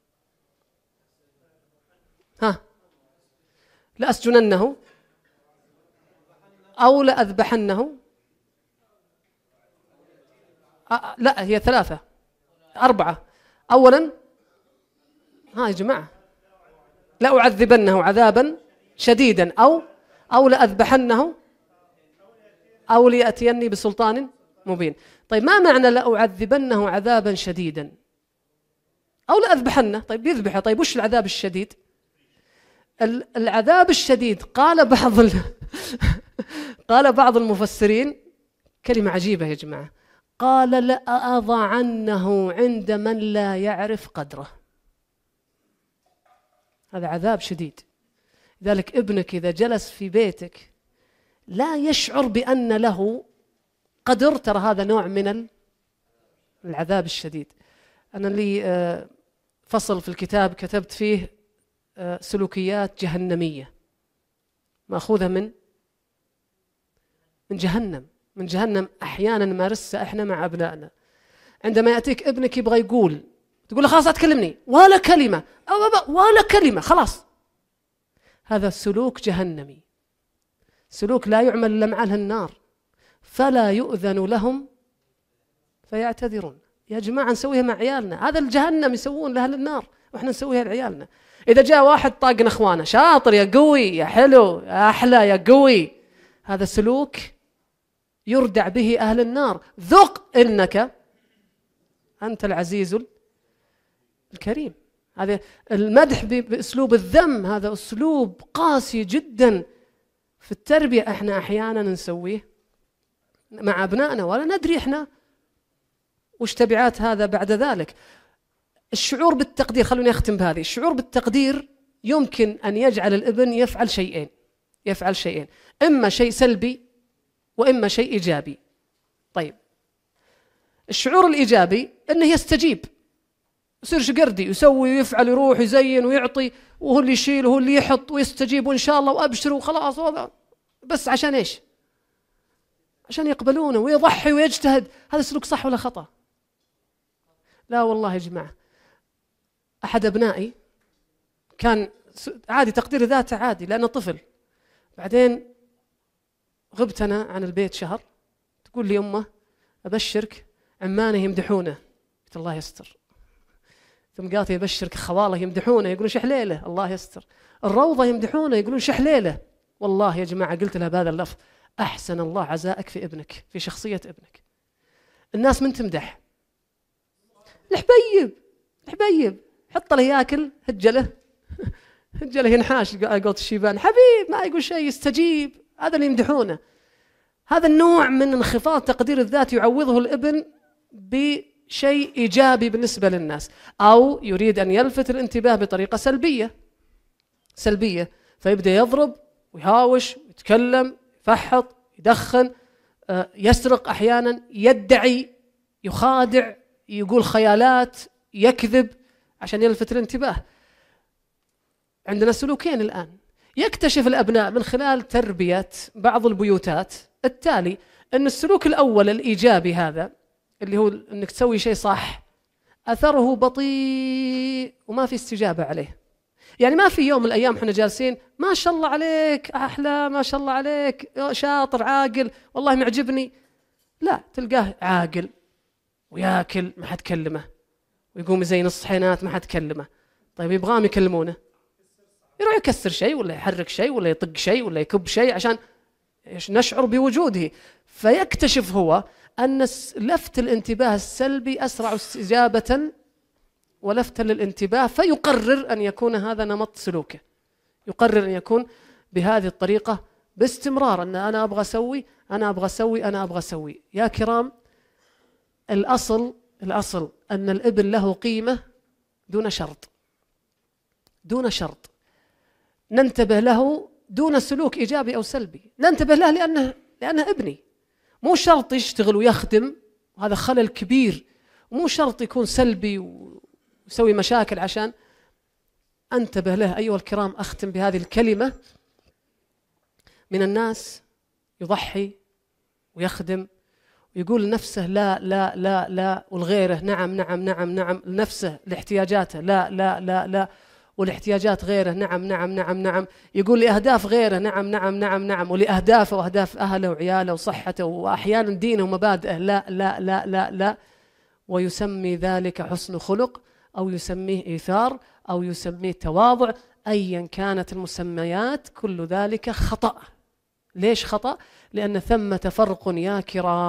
ها، لأسجننه أو لأذبحنه. أه لا، هي ثلاثة أربعة. أولا، ها يا جماعة، لأعذبنه عذابا شديدا أو أو لأذبحنه أو ليأتيني بسلطان مبين. طيب ما معنى لأعذبنه عذابا شديدا أو لأذبحنه؟ طيب يذبحه، طيب وش العذاب الشديد؟ العذاب الشديد قال بعض قال بعض المفسرين كلمة عجيبة يا جماعة، قال لأضعنه عند من لا يعرف قدره. هذا عذاب شديد. لذلك ابنك إذا جلس في بيتك لا يشعر بأن له قدر، ترى هذا نوع من العذاب الشديد. أنا لي فصل في الكتاب كتبت فيه سلوكيات جهنمية مأخوذة من من جهنم من جهنم أحيانا نمارسها إحنا مع أبنائنا. عندما يأتيك ابنك يبغى يقول، تقول له خلاص لا تكلمني ولا كلمة، ولا كلمة، خلاص. هذا سلوك جهنمي، سلوك لا يعمل إلا مع أهل النار، فلا يؤذن لهم فيعتذرون. يا جماعة نسويها مع عيالنا، هذا الجهنم يسوون لأهل النار. وإحنا نسويها لعيالنا. إذا جاء واحد طاقنا إخوانه، شاطر يا قوي يا حلو يا أحلى يا قوي، هذا سلوك يردع به أهل النار. ذق إنك أنت العزيز الكريم. هذا المدح بأسلوب الذم، هذا أسلوب قاسي جدا في التربية. إحنا أحيانا نسويه مع أبنائنا ولا ندري إحنا وش تبعات هذا بعد ذلك. الشعور بالتقدير، خلوني أختم بهذه. الشعور بالتقدير يمكن أن يجعل الابن يفعل شيئين يفعل شيئين إما شيء سلبي وإما شيء إيجابي. طيب، الشعور الإيجابي أنه يستجيب، يصير شقردي، يسوي ويفعل، يروح يزين ويعطي، وهو اللي يشيل وهو اللي يحط ويستجيب وإن شاء الله وأبشر وخلاص. هذا بس عشان إيش؟ عشان يقبلونه، ويضحي ويجتهد. هذا سلوك صح ولا خطأ؟ لا والله يا جماعة. أحد أبنائي كان عادي، تقدير ذاته عادي لأنه طفل. بعدين غبت أنا عن البيت شهر، تقول لي أمه أبشرك عمانه يمدحونه. قلت الله يستر. ثم قالت يبشرك خواله يمدحونه يقولون شحليله. الله يستر. الروضة يمدحونه يقولون شحليله. والله يا جماعة قلت لها بهذا اللفظ: أحسن الله عزائك في ابنك، في شخصية ابنك. الناس من تمدح؟ الحبيب الحبيب حط له ياكل، هجله هجله ينحاش، قلت الشيبان حبيب ما يقول شيء، يستجيب. هذا اللي يمدحونه. هذا النوع من انخفاض تقدير الذات يعوضه الابن بشيء إيجابي بالنسبة للناس، أو يريد أن يلفت الانتباه بطريقة سلبية سلبية فيبدأ يضرب ويهاوش ويتكلم، يفحط، يدخن، يسرق أحيانا، يدعي، يخادع، يقول خيالات، يكذب عشان يلفت الانتباه. عندنا سلوكين الآن. يكتشف الأبناء من خلال تربية بعض البيوتات التالي: أن السلوك الأول الإيجابي هذا اللي هو أنك تسوي شيء صح، أثره بطيء وما في استجابة عليه. يعني ما في يوم من الأيام احنا جالسين ما شاء الله عليك أحلى، ما شاء الله عليك شاطر عاقل والله معجبني. لا، تلقاه عاقل وياكل ما حد كلمه، ويقوم يزين الصحينات ما حد كلمه. طيب يبغاهم يكلمونه، يروح يكسر شيء ولا يحرك شيء ولا يطق شيء ولا يكب شيء عشان نشعر بوجوده. فيكتشف هو أن لفت الانتباه السلبي أسرع استجابة ولفتا للانتباه، فيقرر أن يكون هذا نمط سلوكه، يقرر أن يكون بهذه الطريقة باستمرار، أن أنا أبغى أسوي أنا أبغى أسوي أنا أبغى أسوي. يا كرام، الأصل الأصل أن الابن له قيمة دون شرط دون شرط ننتبه له دون سلوك إيجابي أو سلبي. ننتبه له لأنه لأنه ابني، مو شرط يشتغل ويخدم، وهذا خلل كبير. مو شرط يكون سلبي ويسوي مشاكل عشان. انتبه له أيها الكرام. أختم بهذه الكلمة: من الناس يضحي ويخدم ويقول لنفسه لا لا لا لا، والغيره نعم نعم نعم نعم، لنفسه لاحتياجاته لا لا لا لا، والاحتياجات غيره نعم نعم نعم نعم، يقول لأهداف غيره نعم نعم نعم نعم، ولأهدافه وأهداف أهله وعياله وصحته وأحيانا دينه ومبادئه لا لا لا لا لا، ويسمي ذلك حسن خلق أو يسميه إيثار أو يسميه تواضع. أيا كانت المسميات كل ذلك خطأ. ليش خطأ؟ لأن ثمة فرق يا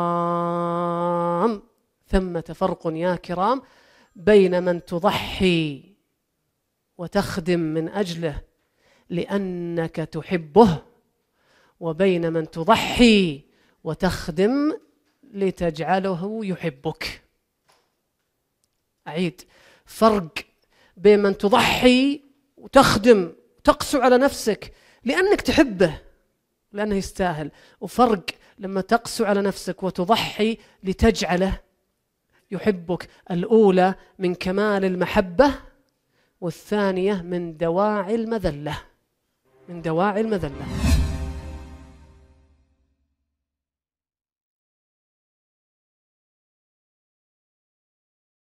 كرام ثمة فرق يا كرام بين من تضحي وتخدم من أجله لأنك تحبه، وبين من تضحي وتخدم لتجعله يحبك. أعيد: فرق بين من تضحي وتخدم وتقسو على نفسك لأنك تحبه لأنه يستاهل، وفرق لما تقسو على نفسك وتضحي لتجعله يحبك. الأولى من كمال المحبة، والثانية من دواعي المذلة من دواعي المذلة